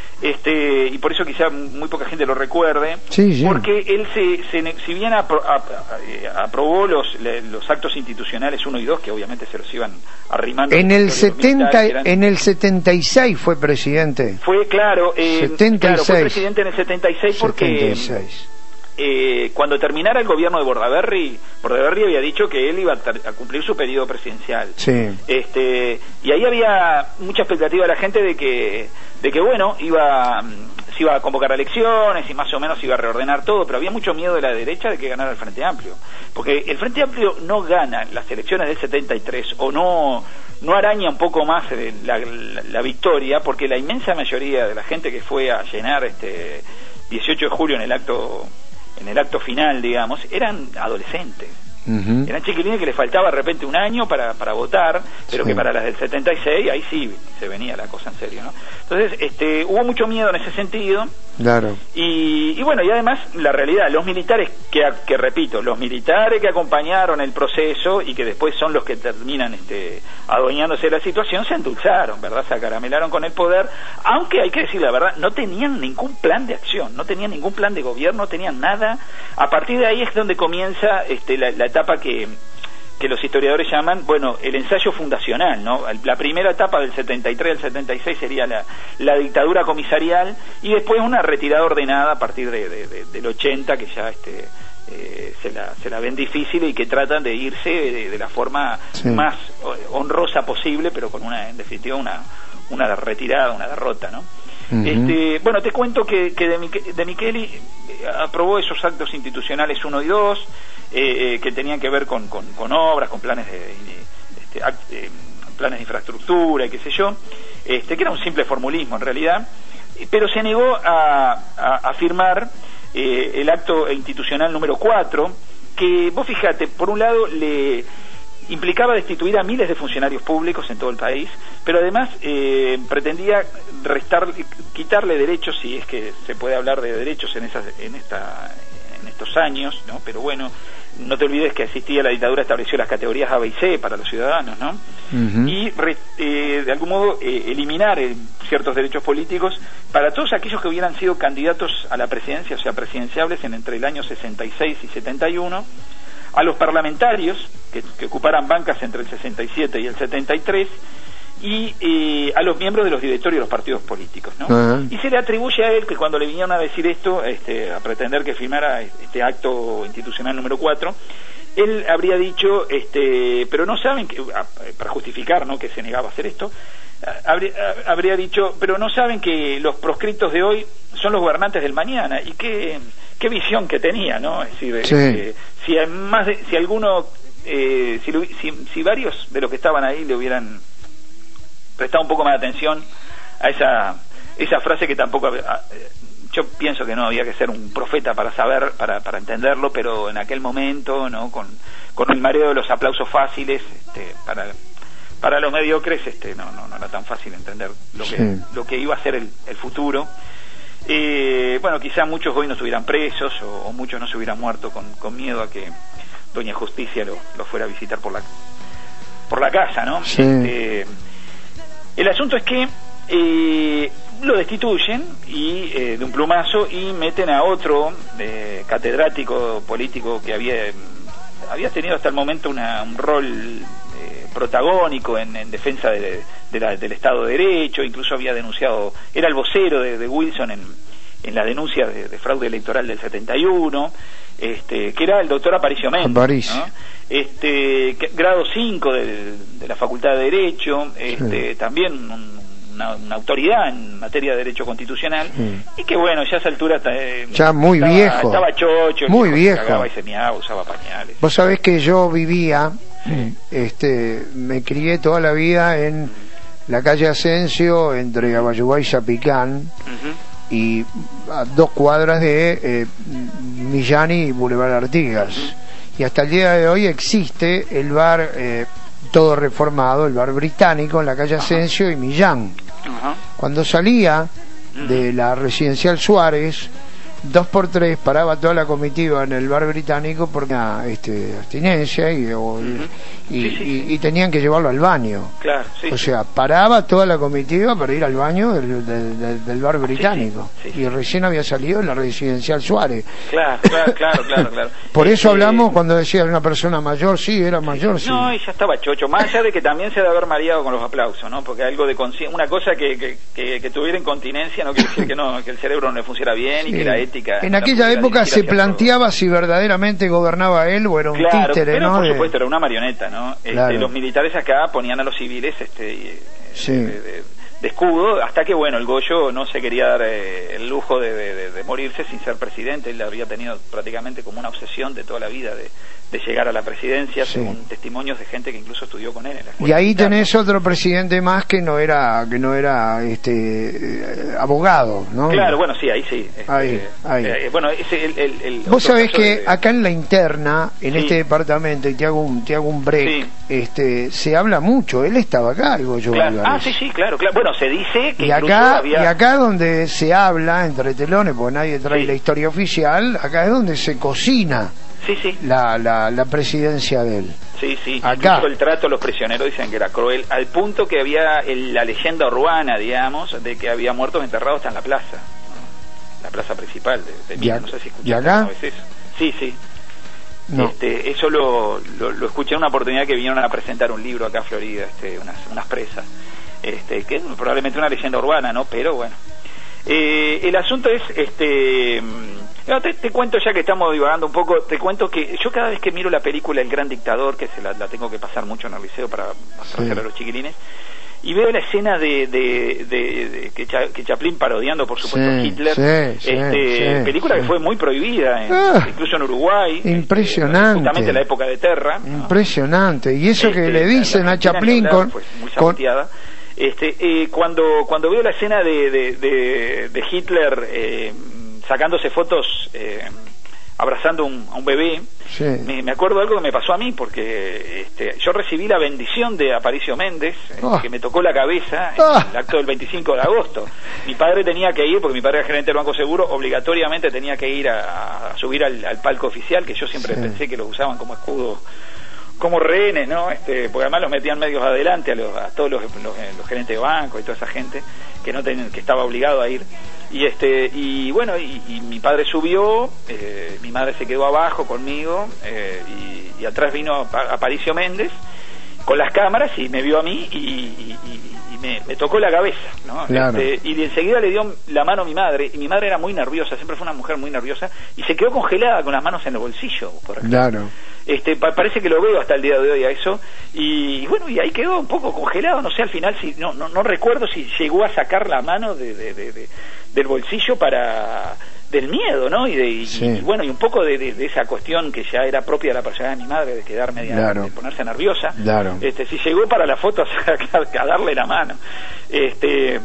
este, y por eso quizá muy poca gente lo recuerde, sí, sí. porque él se, se si bien apro, ap, aprobó los, los actos institucionales uno y dos, que obviamente se los iban arrimando en el setenta, eran, en el setenta y seis fue presidente. Fue claro, eh, setenta y seis. Claro, fue presidente en el setenta y seis porque setenta y seis. Eh, cuando terminara el gobierno de Bordaberry, Bordaberry había dicho que él iba a, a cumplir su periodo presidencial. Sí. Este, y ahí había mucha expectativa de la gente de que, de que bueno, iba, se iba a convocar elecciones y más o menos iba a reordenar todo, pero había mucho miedo de la derecha de que ganara el Frente Amplio, porque el Frente Amplio no gana las elecciones del setenta y tres o no no araña un poco más la, la, la victoria, porque la inmensa mayoría de la gente que fue a llenar este dieciocho de julio en el acto en el acto final, digamos, eran adolescentes. Uh-huh. Eran chiquilines que les faltaba de repente un año para, para votar, pero sí. que para las del setenta y seis, ahí sí se venía la cosa en serio, ¿no? Entonces, este, hubo mucho miedo en ese sentido. Claro. Y, y bueno, y además, la realidad, los militares, que, que repito, los militares que acompañaron el proceso y que después son los que terminan este, adueñándose de la situación, se endulzaron, ¿verdad? Se acaramelaron con el poder, aunque hay que decir la verdad, no tenían ningún plan de acción, no tenían ningún plan de gobierno, no tenían nada. A partir de ahí es donde comienza este, la, la etapa que... que los historiadores llaman, bueno, el ensayo fundacional, ¿no? La primera etapa del setenta y tres al setenta y seis sería la, la dictadura comisarial y después una retirada ordenada a partir de, de, de, del ochenta, que ya este eh, se, la, se la ven difícil y que tratan de irse de, de la forma sí. más honrosa posible, pero con una, en definitiva, una, una retirada, una derrota, ¿no? Uh-huh. Este, bueno, te cuento que, que De, Mich- de Micheli aprobó esos actos institucionales uno y dos, eh, eh, que tenían que ver con, con, con obras, con planes de, de este, act, eh, planes de infraestructura y qué sé yo, este, que era un simple formulismo en realidad, pero se negó a, a, a firmar eh, el acto institucional número cuatro, que vos fijate, por un lado le implicaba destituir a miles de funcionarios públicos en todo el país, pero además eh, pretendía restar, quitarle derechos, si es que se puede hablar de derechos en esas, en esta, en estos años, ¿no? Pero bueno, no te olvides que existía la dictadura, estableció las categorías A, B y C para los ciudadanos, ¿no? Uh-huh. Y re, eh, de algún modo eh, eliminar eh, ciertos derechos políticos para todos aquellos que hubieran sido candidatos a la presidencia, o sea, presidenciables en entre el año sesenta y seis y setenta y uno, a los parlamentarios que, que ocuparan bancas entre el sesenta y siete y el setenta y tres, y eh, a los miembros de los directorios de los partidos políticos, ¿no? Uh-huh. Y se le atribuye a él que cuando le vinieron a decir esto, este, a pretender que firmara este acto institucional número cuatro, él habría dicho, este, pero no saben que, para justificar, ¿no?, que se negaba a hacer esto, habría, habría dicho, pero no saben que los proscriptos de hoy son los gobernantes del mañana. Y qué, qué visión que tenía, ¿no? Es decir, sí. eh, si más de, si alguno, eh, si, si, si varios de los que estaban ahí le hubieran prestado un poco más de atención a esa esa frase que tampoco, yo pienso que no había que ser un profeta para saber, para, para entenderlo, pero en aquel momento, ¿no? Con, con el mareo de los aplausos fáciles, este, para para los mediocres, este, no, no, no era tan fácil entender lo que, sí. lo que iba a ser el, el futuro. Eh, bueno, quizá muchos hoy no estuvieran presos, o, o muchos no se hubieran muerto con, con miedo a que Doña Justicia lo, lo fuera a visitar por la por la casa, ¿no? Sí. Este, el asunto es que eh, lo destituyen y eh, de un plumazo y meten a otro eh, catedrático político que había había tenido hasta el momento una, un rol eh, protagónico en, en defensa de, de la, del Estado de Derecho, incluso había denunciado, era el vocero de, de Wilson en, en la denuncia de, de fraude electoral del setenta y uno, este, que era el doctor Aparicio Méndez, ¿no? Este, que, grado cinco de, de la Facultad de Derecho, este, sí. también un, Una, una autoridad en materia de derecho constitucional, sí. y que bueno, ya a esa altura eh, ya muy estaba, viejo estaba chocho, muy viejo, cagaba y se meaba, usaba pañales. Vos sabés que yo vivía, sí. este, me crié toda la vida en la calle Asensio, entre Abayubá y Zapicán, uh-huh. y a dos cuadras de eh, Millán y Boulevard Artigas, uh-huh. y hasta el día de hoy existe el bar eh, todo reformado, el bar británico en la calle Asensio, uh-huh. y Millán. Uh-huh. Cuando salía uh-huh. de la residencial Suárez, dos por tres paraba toda la comitiva en el bar británico por una este, abstinencia y, o, uh-huh. y, sí, sí, y, sí. y tenían que llevarlo al baño. Claro, sí, o sea, paraba toda la comitiva para ir al baño del, del, del, del bar británico, sí, sí, sí, sí. y recién había salido en la residencial Suárez. Claro, claro, claro, claro, claro. Por eso eh, hablamos cuando decía una persona mayor, sí, era mayor, sí. No, y ya estaba chocho, más allá de que también se debe haber mareado con los aplausos, ¿no? Porque algo de consci- una cosa que, que, que, que tuviera incontinencia no quiere decir que no, que el cerebro no le funcionara bien, sí. y que la ética... En aquella época se planteaba todo. Si verdaderamente gobernaba él o era un claro, títere, pero ¿no? por de... supuesto era una marioneta, ¿no? Este, claro. Los militares acá ponían a los civiles este, sí. de, de, de escudo, hasta que bueno, el Goyo no se quería dar eh, el lujo de, de, de morirse sin ser presidente. Él había tenido prácticamente como una obsesión de toda la vida de, de llegar a la presidencia, sí. según testimonios de gente que incluso estudió con él en la escuela. Y ahí tenés otro presidente más que no era que no era este eh, abogado, ¿no? Claro, bueno, sí, ahí sí. Este, ahí, ahí. Eh, bueno, ese el, el, el Vos sabés que de... acá en la interna, en sí. este departamento, y te hago un te hago un break, sí. este se habla mucho. Él estaba acá, el Goyo claro. Ah, sí, sí, claro, claro. Bueno, se dice que y acá había... y acá donde se habla entre telones, porque nadie trae sí. la historia oficial, acá es donde se cocina. Sí, sí. La, la, la presidencia de él. Sí, sí. Acá. Incluso el trato, los prisioneros dicen que era cruel, al punto que había el, la leyenda urbana, digamos, de que había muertos enterrados hasta en la plaza, ¿no? La plaza principal de, de Mina, no sé si escuchaste. ¿Y acá? Una vez eso. Sí, sí. No. Este, eso lo, lo, lo escuché en una oportunidad que vinieron a presentar un libro acá a Florida, este, unas, unas presas, este, que es probablemente una leyenda urbana, ¿no? Pero bueno. Eh, el asunto es, este... No, te, te cuento, ya que estamos divagando un poco, te cuento que yo cada vez que miro la película El Gran Dictador, que se la, la tengo que pasar mucho en el liceo para mostrársela sí. a los chiquilines, y veo la escena de, de, de, de que, Cha, que Chaplin parodiando, por supuesto, sí, Hitler, sí, este, sí, película sí. que fue muy prohibida, en, ah, incluso en Uruguay. Impresionante. Este, justamente en la época de Terra. Impresionante. ¿no? Y eso este, que le dicen la, la a Chaplin con... Pues, muy saboteada. Este, eh, cuando, cuando veo la escena de, de, de, de Hitler eh, sacándose fotos... Eh, abrazando un, a un bebé, sí. me, me acuerdo de algo que me pasó a mí, porque este, yo recibí la bendición de Aparicio Méndez, oh. que me tocó la cabeza en oh. el acto del veinticinco de agosto. Mi padre tenía que ir, porque mi padre era gerente del Banco Seguro, obligatoriamente tenía que ir a, a subir al, al palco oficial, que yo siempre sí. pensé que lo usaban como escudo, como rehenes, ¿no? Este, porque además los metían medios adelante a, los, a todos los, los, los gerentes de banco y toda esa gente que no ten, que estaba obligado a ir. Y este y bueno, y, y mi padre subió, eh, mi madre se quedó abajo conmigo, eh, y, y atrás vino Aparicio Méndez con las cámaras y me vio a mí y, y, y me, me tocó la cabeza, ¿no? Claro. Este, y de enseguida le dio la mano a mi madre, y mi madre era muy nerviosa, siempre fue una mujer muy nerviosa, y se quedó congelada con las manos en el bolsillo, por ejemplo. Claro. Este, pa- parece que lo veo hasta el día de hoy a eso, y, y bueno, y ahí quedó un poco congelado, no sé, al final si no no, no recuerdo si llegó a sacar la mano de, de, de, de del bolsillo para del miedo, ¿no? Y, de, y, sí. y bueno, y un poco de, de, de esa cuestión que ya era propia de la personalidad de mi madre, de quedar media, claro. de ponerse nerviosa. Claro. Este, si llegó para la foto a, a darle la mano. Este,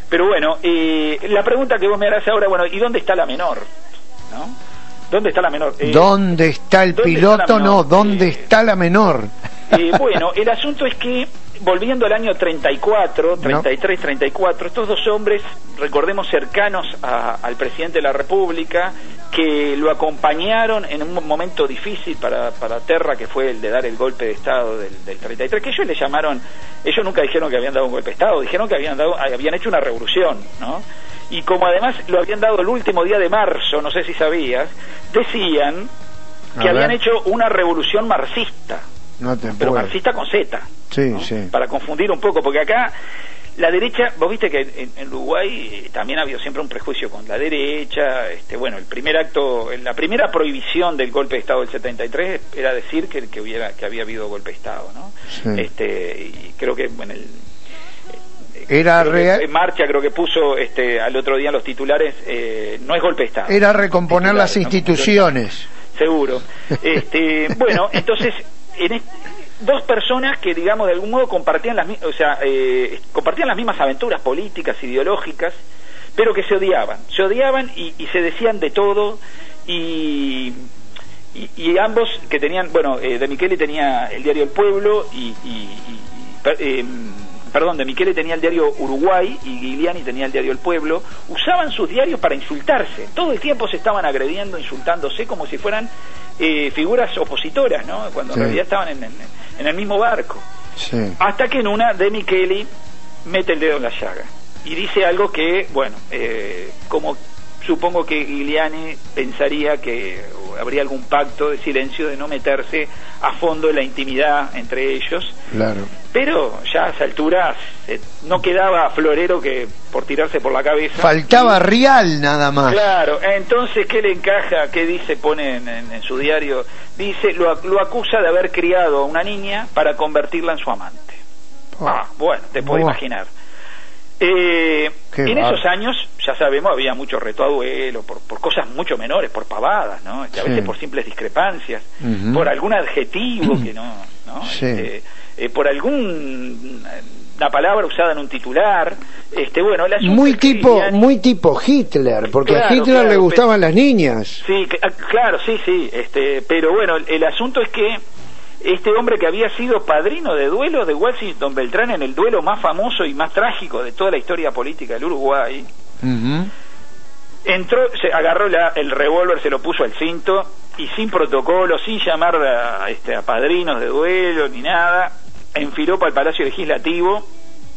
Pero bueno, eh, la pregunta que vos me harás ahora, bueno, ¿y dónde está la menor? ¿No? ¿Dónde está la menor? Eh, ¿Dónde está el piloto? Está no, ¿dónde eh, está la menor? Eh, bueno, el asunto es que, volviendo al año treinta y cuatro, treinta y tres, treinta y cuatro, estos dos hombres, recordemos, cercanos a, al presidente de la República, que lo acompañaron en un momento difícil para, para Terra, que fue el de dar el golpe de Estado del, del treinta y tres, que ellos le llamaron, ellos nunca dijeron que habían dado un golpe de Estado, dijeron que habían, dado, habían hecho una revolución, ¿no? Y como además lo habían dado el último día de marzo, no sé si sabías, decían que habían hecho una revolución marxista. No te pero puedo. marxista con Z, sí, ¿no? Sí. Para confundir un poco, porque acá la derecha, vos viste que en, en Uruguay eh, también ha habido siempre un prejuicio con la derecha. Este, bueno, el primer acto, la primera prohibición del golpe de Estado del setenta y tres era decir que, que hubiera que había habido golpe de Estado, ¿no? Sí. Este, y creo que en el era real. En Marcha creo que puso este al otro día en los titulares, eh, no es golpe de Estado. Era recomponer las instituciones. ¿No? Seguro. Este, bueno, entonces en este, dos personas que, digamos, de algún modo compartían las, o sea, eh, compartían las mismas aventuras políticas, ideológicas, pero que se odiaban, se odiaban y, y se decían de todo, y, y, y ambos que tenían, bueno, eh, De Micheli tenía el diario El Pueblo y, y, y eh, perdón, De Micheli tenía el diario Uruguay y Giuliani tenía el diario El Pueblo. Usaban sus diarios para insultarse, todo el tiempo se estaban agrediendo, insultándose como si fueran eh, figuras opositoras, ¿no? Cuando sí. en realidad estaban en, en, en el mismo barco. Sí. Hasta que en una De Micheli mete el dedo en la llaga y dice algo que, bueno, eh, como supongo que Giuliani pensaría que habría algún pacto de silencio, de no meterse a fondo en la intimidad entre ellos. Claro. Pero ya a esa altura eh, no quedaba florero que por tirarse por la cabeza. Faltaba y, Rial nada más. Claro, entonces, ¿qué le encaja? ¿Qué dice? Pone en, en, en su diario, dice, lo, lo acusa de haber criado a una niña para convertirla en su amante. Oh. Ah, bueno, te puedes oh. imaginar. Eh, en bar. esos años, ya sabemos, había mucho reto a duelo por, por cosas mucho menores, por pavadas, ¿no? A veces sí. por simples discrepancias, uh-huh. por algún adjetivo que no, ¿no? Sí. Este, eh, por algún una palabra usada en un titular, este, bueno, el muy tipo, Giuliani, muy tipo Hitler, porque claro, a Hitler claro, le gustaban pero, las niñas. Sí, que, claro, sí, sí, este, pero bueno, el, el asunto es que este hombre que había sido padrino de duelo de Washington Beltrán en el duelo más famoso y más trágico de toda la historia política del Uruguay, uh-huh. entró, se agarró la, el revólver, se lo puso al cinto y sin protocolo, sin llamar a, este, a padrinos de duelo ni nada, enfiló para el Palacio Legislativo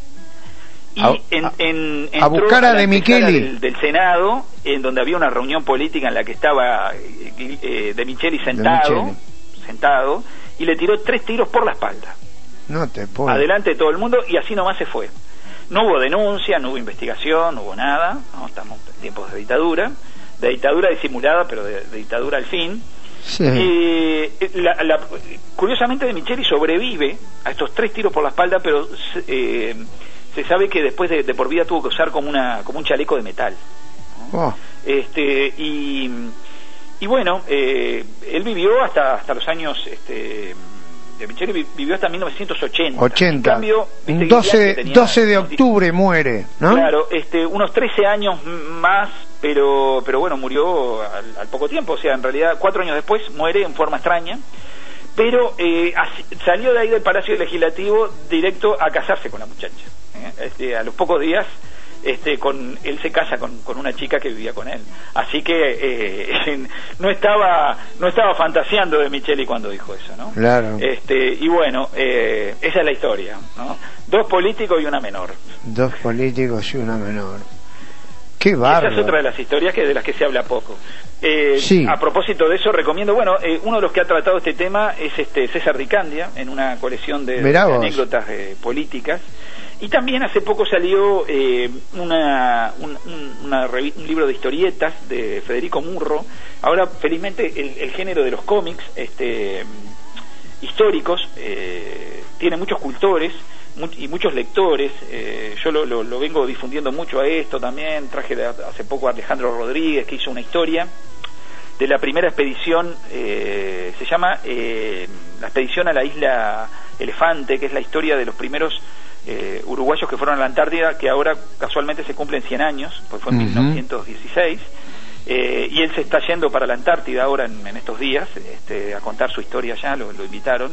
y a, en, en, a buscar a, a De Micheli del, del Senado, en donde había una reunión política en la que estaba eh, eh, De Micheli sentado, de Micheli. sentado, y le tiró tres tiros por la espalda. No te puedo. Adelante de todo el mundo, y así nomás se fue. No hubo denuncia, no hubo investigación, no hubo nada, ¿no? Estamos en tiempos de dictadura, de dictadura disimulada, pero de, de dictadura al fin. Sí. Eh, la, la, curiosamente De Micheli sobrevive a estos tres tiros por la espalda, pero eh, se sabe que después de, de por vida tuvo que usar como una como un chaleco de metal, ¿no? Oh. Este y y bueno, eh, él vivió hasta hasta los años este De Micheli vivió hasta mil novecientos ochenta. ochenta. En cambio, ¿viste? doce, tenía, doce de octubre muere, ¿no? Claro, este, unos trece años más, pero pero bueno, murió al, al poco tiempo, o sea, en realidad cuatro años después muere en forma extraña, pero eh, así, salió de ahí del Palacio Legislativo directo a casarse con la muchacha. ¿eh? Este, a los pocos días Este, con él se casa con, con una chica que vivía con él, así que eh, no estaba no estaba fantaseando De Micheli cuando dijo eso, ¿no? Claro. Este, y bueno, eh, esa es la historia, ¿no? Dos políticos y una menor. Dos políticos y una menor. Qué bárbaro. Esa es otra de las historias que de las que se habla poco. Eh, sí. A propósito de eso, recomiendo, bueno, eh, uno de los que ha tratado este tema es este César Ricandia, en una colección de, de anécdotas eh, políticas. Y también hace poco salió eh, una, un, una revi- un libro de historietas de Federico Murro. Ahora, felizmente, el, el género de los cómics este, históricos eh, tiene muchos cultores mu- y muchos lectores. Eh, yo lo, lo, lo vengo difundiendo mucho a esto también. Traje de, hace poco a Alejandro Rodríguez, que hizo una historia de la primera expedición, eh, se llama eh, la expedición a la isla Elefante, que es la historia de los primeros eh, uruguayos que fueron a la Antártida, que ahora casualmente se cumplen cien años, pues fue en uh-huh. mil novecientos dieciséis, eh, y él se está yendo para la Antártida ahora en, en estos días, este, a contar su historia allá, lo, lo invitaron.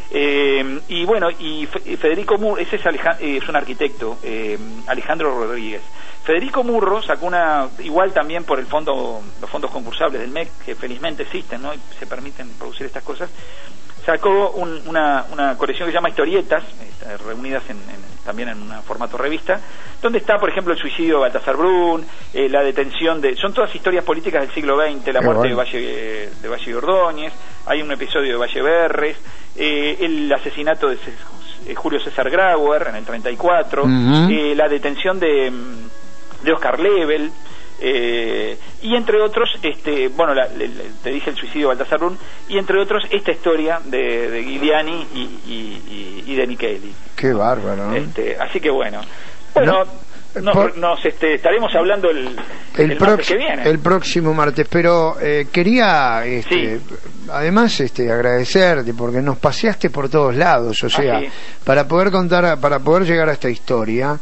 Eh, y bueno, y Federico Murro, ese es, Alejand- eh, es un arquitecto, eh, Alejandro Rodríguez. Federico Murro sacó una, igual también por el fondo, los fondos concursables del M E C, que felizmente existen, ¿no? Y se permiten producir estas cosas, sacó un, una, una colección que se llama Historietas, eh, reunidas en, en, también en un formato revista, donde está, por ejemplo, el suicidio de Baltasar Brun, eh, la detención de... Son todas historias políticas del siglo veinte, la muerte bueno. de Valle de Valle y Ordóñez, hay un episodio de Valle Berres, eh, el asesinato de C- Julio César Grauer en el treinta y cuatro, uh-huh. eh, la detención de, de Oscar Lebel, eh, y entre otros, este, bueno, la, le, le, te dije el suicidio de Baltasar Brun, y entre otros esta historia de, de Giuliani y, y, y, y de Micheli. Qué bárbaro. Este, así que bueno, bueno, no, nos, por, nos este, estaremos hablando el, el, el prox, martes que viene. El próximo martes, pero eh, quería, este, sí. además, este, agradecerte porque nos paseaste por todos lados, o sea, ah, sí. para poder contar, para poder llegar a esta historia.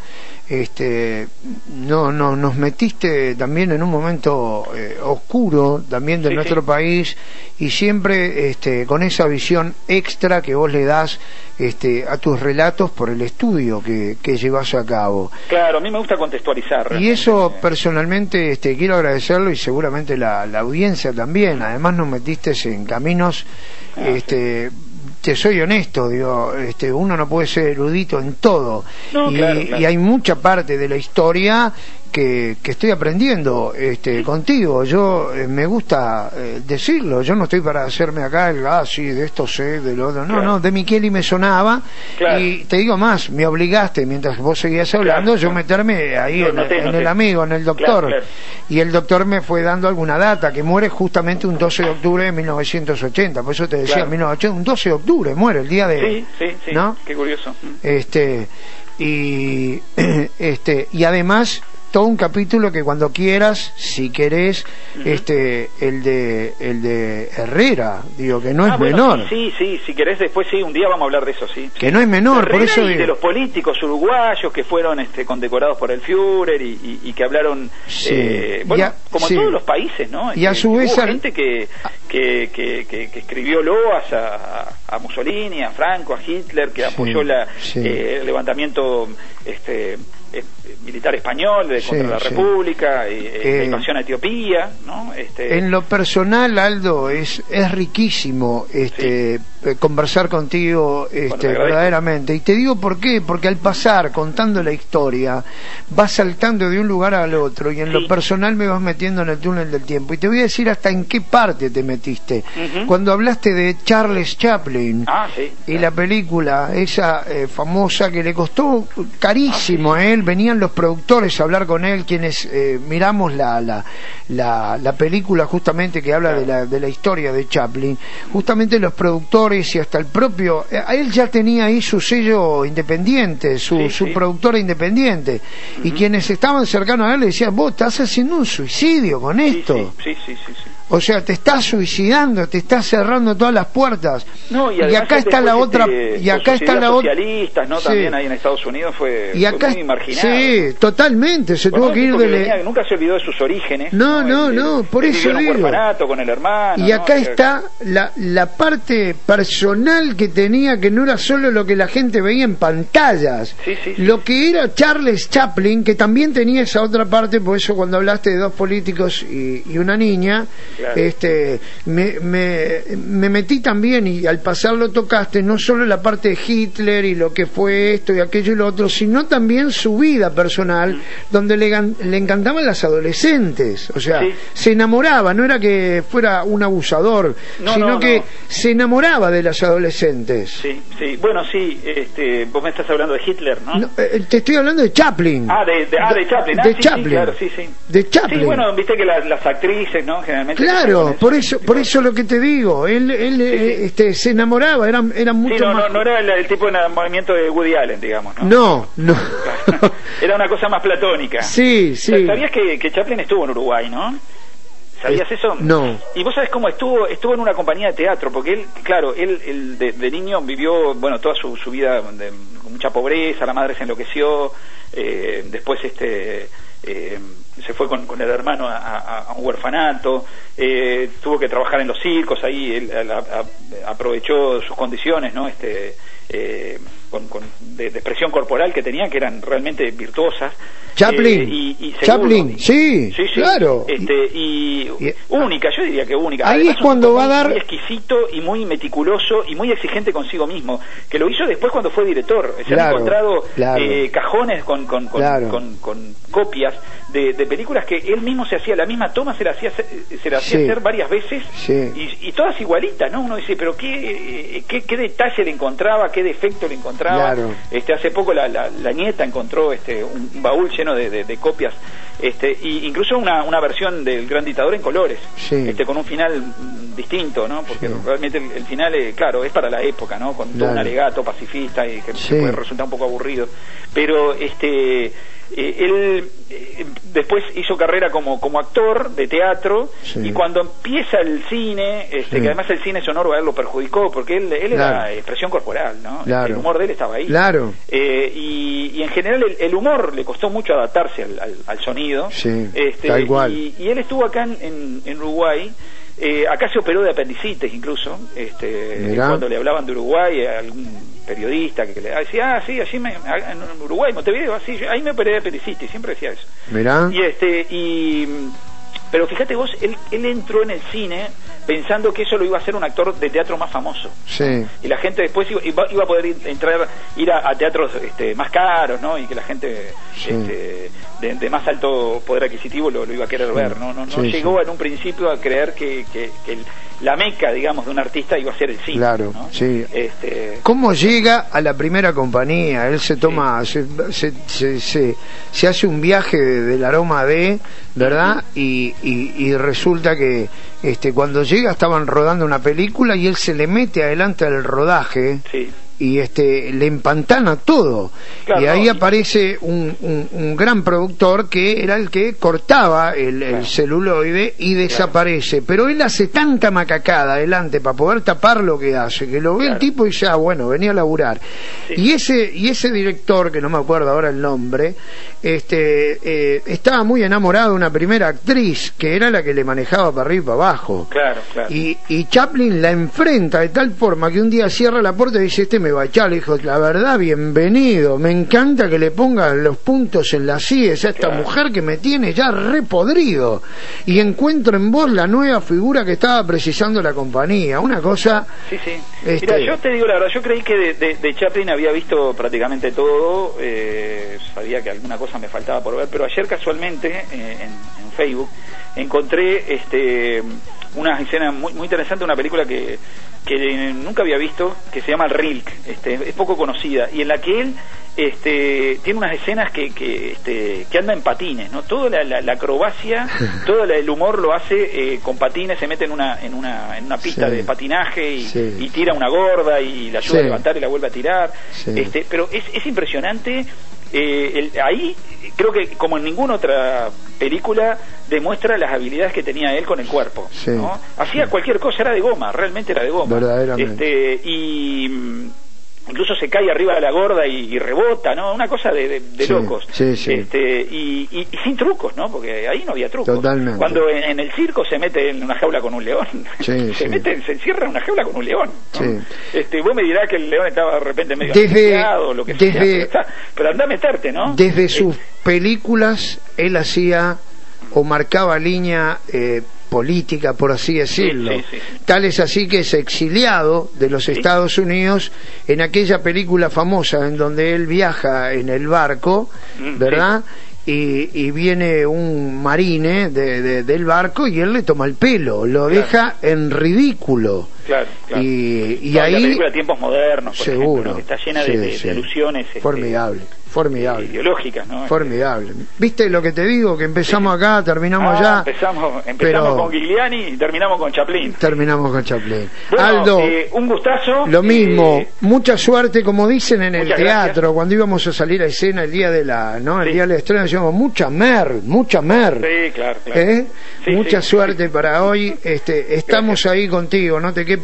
Este, no, no, nos metiste también en un momento eh, oscuro también de sí, nuestro sí. país, y siempre este, con esa visión extra que vos le das este, a tus relatos por el estudio que, que llevas a cabo. Claro, a mí me gusta contextualizar. Y eso personalmente este, quiero agradecerlo, y seguramente la, la audiencia también. Además nos metiste en caminos ah, este, sí. te soy honesto, digo, este, uno no puede ser erudito en todo, no, y, claro, claro. y hay mucha parte de la historia que, que estoy aprendiendo este, contigo. Yo eh, me gusta eh, decirlo, yo no estoy para hacerme acá el, ah, sí, de esto sé, de lo otro, no, claro. no, de Micheli me sonaba, claro. y te digo más, me obligaste, mientras vos seguías hablando, claro. yo meterme ahí no, en, noté, en noté. el amigo, en el doctor, claro, claro. y el doctor me fue dando alguna data, que muere justamente un doce de octubre de mil novecientos ochenta, por eso te decía, claro. mil novecientos ochenta, un doce de octubre muere, el día de... Sí, sí, sí, ¿no? Qué curioso. Este, y, este, y además... todo un capítulo que cuando quieras, si querés, uh-huh. este, el de el de Herrera, digo que no ah, es bueno, menor. Sí, sí, sí, si querés después sí, un día vamos a hablar de eso, sí. Que no es menor, Herrera, por eso y digo. de los políticos uruguayos que fueron este, condecorados por el Führer y, y, y que hablaron, sí. eh, bueno, a, como sí. en todos los países, ¿no? Y a su vez hubo al... gente que, que, que, que, que escribió loas a, a Mussolini, a Franco, a Hitler, que sí. apoyó la, sí. eh, el levantamiento este Eh, militar español de, contra sí, la sí. República, eh, eh, la invasión a Etiopía, ¿no? Este... En lo personal, Aldo, es es riquísimo este sí. conversar contigo este bueno, verdaderamente, y te digo por qué, porque al pasar contando la historia vas saltando de un lugar al otro, y en sí. lo personal me vas metiendo en el túnel del tiempo, y te voy a decir hasta en qué parte te metiste. Uh-huh. Cuando hablaste de Charles Chaplin ah, sí, y claro. la película esa eh, famosa que le costó carísimo a ah, sí. él, venían los productores a hablar con él, quienes eh, miramos la, la, la, la película justamente que habla claro. de, la, de la historia de Chaplin, justamente los productores y hasta el propio, eh, él ya tenía ahí su sello independiente, su, sí, su sí. productora independiente, uh-huh. y quienes estaban cercanos a él le decían, vos estás haciendo un suicidio con esto. Sí, sí, sí, sí, sí. O sea, te estás suicidando, te estás cerrando todas las puertas. No, y, y acá está la otra, este, y acá está la otra. Socialistas, ¿no? Sí. También ahí en Estados Unidos fue, y acá, fue muy marginado. Sí, totalmente, se bueno, tuvo que ir de. Venía, nunca se olvidó de sus orígenes. No, no, no, no, por él eso vivió en un digo. orfanato con el hermano. Y acá ¿no? está la, la parte personal que tenía, que no era solo lo que la gente veía en pantallas. Sí, sí, sí. Lo que era Charles Chaplin, que también tenía esa otra parte, por eso cuando hablaste de dos políticos y, y una niña, claro. este. Me, me, me metí también, y al pasar lo tocaste, no solo la parte de Hitler y lo que fue esto y aquello y lo otro, sino también su vida personal, mm. donde le, le encantaban las adolescentes, o sea, sí. se enamoraba, no era que fuera un abusador, no, sino no, que no. se enamoraba de las adolescentes. Sí, sí, bueno, sí, este, vos me estás hablando de Hitler, ¿no? no eh, te estoy hablando de Chaplin. Ah, de, de, ah, de Chaplin, de, ah, de sí, Chaplin. Sí, claro, sí, sí. De Chaplin. Sí, bueno, viste que las, las actrices, ¿no? Generalmente. Claro, por eso, por eso lo que te digo, él, él sí, sí. este, se enamoraba, era, era mucho sí, no, más... no, no era el, el tipo de enamoramiento de Woody Allen, digamos, ¿no? No, no. Era una cosa más platónica. Sí, sí. ¿Sabías que, que Chaplin estuvo en Uruguay, no? ¿Sabías eso? No. Y vos sabés cómo estuvo, estuvo en una compañía de teatro, porque él, claro, él, él de, de niño vivió, bueno, toda su, su vida de, con mucha pobreza, la madre se enloqueció, eh, después este eh, se fue con, con el hermano a, a, a un huerfanato, eh, tuvo que trabajar en los circos, ahí él, él, a, a, aprovechó sus condiciones, ¿no? Este, eh, con, con de, de expresión corporal que tenía, que eran realmente virtuosas. Chaplin, eh, y, y seguro, Chaplin, y, sí, sí, sí, claro. Este, y, y única, yo diría que única. Ahí Además, es cuando va a muy, dar... muy exquisito y muy meticuloso y muy exigente consigo mismo, que lo hizo después cuando fue director. Se claro, han encontrado claro. eh, cajones con, con, con, claro. con, con copias de, de películas que él mismo se hacía, la misma toma se la hacía, se la hacía sí. hacer varias veces, sí. y, y todas igualitas, ¿no? Uno dice, pero qué, qué, qué detalle le encontraba, qué defecto le encontraba. Claro. Este, hace poco la, la, la nieta encontró este un, un baúl lleno de, de, de copias, este, y incluso una, una versión del Gran Dictador en colores, sí. este, con un final mm, distinto, ¿no? Porque sí. realmente el, el final, eh, claro, es para la época, ¿no? Con todo claro. un alegato pacifista y que sí. puede resultar un poco aburrido, pero este Eh, él eh, después hizo carrera como como actor de teatro, sí. y cuando empieza el cine, este, sí. que además el cine sonoro a él lo perjudicó, porque él, él claro. era expresión corporal, ¿no? Claro. El humor de él estaba ahí. Claro. Eh, y, y en general el, el humor le costó mucho adaptarse al, al, al sonido. Sí, este, tal cual. Y, y él estuvo acá en, en, en Uruguay. Eh, acá se operó de apendicitis incluso, este, cuando le hablaban de Uruguay a algún periodista que, que le decía, ah, sí, allí me, en Uruguay, Montevideo, así, ahí me operé de apendicitis, siempre decía eso. Mirá. Y este, y, pero fíjate vos, él, él entró en el cine pensando que eso lo iba a hacer un actor de teatro más famoso. Sí. Y la gente después iba, iba a poder ir, entrar, ir a, a teatros este, más caros, ¿no? Y que la gente sí. este, de, de más alto poder adquisitivo lo, lo iba a querer sí. ver, ¿no? No, no sí, llegó sí. en un principio a creer que, que, que el, la meca, digamos, de un artista iba a ser el cine. Claro, ¿no? sí. Este... ¿Cómo llega a la primera compañía? Él se toma, sí. se, se, se, se, se hace un viaje del aroma de, ¿verdad? Uh-huh. y, y, y resulta que este cuando llega estaban rodando una película y él se le mete adelante al rodaje. Sí. Y este le empantana todo, claro, y ahí no, aparece un, un, un gran productor que era el que cortaba el, claro. el celuloide y desaparece, claro. pero él hace tanta macacada adelante para poder tapar lo que hace, que lo ve claro. el tipo y dice, ah, bueno, venía a laburar. Sí. y ese y ese director, que no me acuerdo ahora el nombre, este eh, estaba muy enamorado de una primera actriz que era la que le manejaba para arriba y para abajo, claro, claro. Y, y Chaplin la enfrenta de tal forma que un día cierra la puerta y dice, este me va a echar. Le dijo, la verdad, bienvenido, me encanta que le pongan los puntos en las íes a esta claro. mujer que me tiene ya repodrido, y encuentro en vos la nueva figura que estaba precisando la compañía, una cosa. Sí, sí. Este... Mira, yo te digo la verdad, yo creí que de, de, de Chaplin había visto prácticamente todo, eh, sabía que alguna cosa me faltaba por ver, pero ayer casualmente eh, en, en Facebook encontré este una escena muy, muy interesante, una película que que nunca había visto, que se llama Rilke, este, es poco conocida, y en la que él este, tiene unas escenas que que, este, que anda en patines, ¿no? Toda la, la, la acrobacia, todo la, el humor lo hace eh, con patines, se mete en una en una, en una pista sí. de patinaje y, sí. y tira una gorda y la ayuda sí. a levantar y la vuelve a tirar, sí. este, pero es, es impresionante. Eh, el, ahí creo que como en ninguna otra película demuestra las habilidades que tenía él con el cuerpo, sí, ¿no? Hacía sí. cualquier cosa, era de goma, realmente era de goma, verdaderamente. Este, y incluso se cae arriba de la gorda y, y rebota, ¿no? Una cosa de, de, de sí, locos. Sí, sí. Este, y, y, y sin trucos, ¿no? Porque ahí no había trucos. Totalmente. Cuando en, en el circo se mete en una jaula con un león, sí, se sí. mete, se encierra en una jaula con un león, ¿no? Sí. Este, vos me dirás que el león estaba de repente medio desde, o lo que desde, sea, pero, está, pero anda a meterte, ¿no? Desde eh, sus películas él hacía o marcaba línea eh, política, por así decirlo. Sí, sí, sí. Tal es así que es exiliado de los sí. Estados Unidos en aquella película famosa en donde él viaja en el barco, mm, ¿verdad? Sí. Y, y viene un marine de, de, del barco y él le toma el pelo, lo claro. deja en ridículo. Claro, claro. Y, y no, ahí... La película Tiempos Modernos, por seguro, ejemplo, ¿no? Que está llena sí, de, de, sí. de alusiones. Formidable. Este, formidable. Ideológicas, ¿no? Formidable. ¿Viste lo que te digo? Que empezamos sí. acá, terminamos ah, allá. Empezamos, empezamos pero... con Giuliani y terminamos con Chaplin. Terminamos con Chaplin. Bueno, Aldo, eh, un gustazo. Lo mismo, eh... mucha suerte, como dicen en el teatro, gracias. Cuando íbamos a salir a escena el día de la, ¿no? El sí. día del estreno, decíamos, mucha mer, mucha mer. Sí, claro, claro. ¿Eh? Sí, mucha sí, suerte sí. para hoy. Este, estamos gracias. Ahí contigo, no te quepa la menor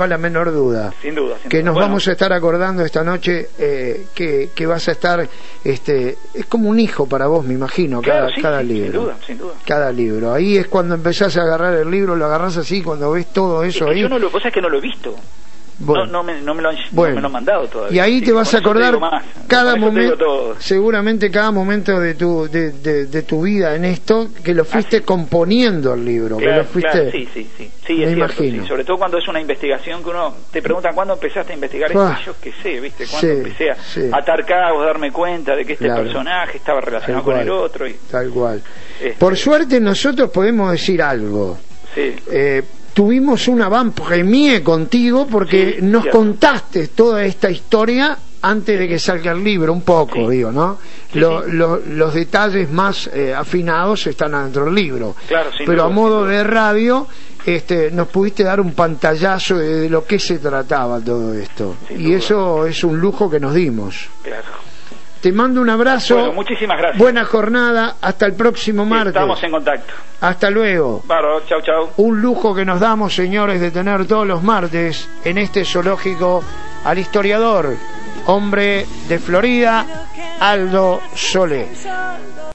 menor duda. Sin duda, sin que duda. nos Bueno, vamos a estar acordando esta noche eh, que, que vas a estar, este, es como un hijo para vos, me imagino, claro, cada, sí, cada sí, libro. Sin duda, sin duda. Cada libro. Ahí es cuando empezás a agarrar el libro, lo agarrás así, cuando ves todo eso es que ahí. Yo no lo, vos sabés que no lo he visto. Bueno. No, no, me, no, me lo han, Bueno. no me lo han mandado todavía. Y ahí sí, te vas a acordar cada momento, te seguramente cada momento de tu de, de, de tu vida en esto, que lo fuiste ah, sí. componiendo el libro, claro, que lo fuiste. Claro, sí, sí, sí, sí, me es imagino. cierto, sí. Sobre todo cuando es una investigación que uno te preguntan cuándo empezaste a investigar esto, ah, yo qué sé, ¿viste? Cuando sí, empecé a sí. atar cabos, darme cuenta de que este claro. personaje estaba relacionado Tal con el cual. otro. Y, Tal cual. este, Por suerte nosotros podemos decir algo. Sí. Eh, tuvimos una van premiere contigo porque Sí, nos cierto. contaste toda esta historia antes de que salga el libro, un poco, Sí. digo, ¿no? Sí, Lo, sí. lo, los detalles más eh, afinados están adentro del libro. Claro, sin Pero duda, a modo sin duda. de radio, este, nos pudiste dar un pantallazo de, de lo que se trataba todo esto. Sin y duda. eso es un lujo que nos dimos. Claro. Te mando un abrazo. Bueno, muchísimas gracias. Buena jornada. Hasta el próximo martes. Estamos en contacto. Hasta luego. Bárbaro, chau, chau. Un lujo que nos damos, señores, de tener todos los martes en este zoológico al historiador, hombre de Florida, Aldo Solé.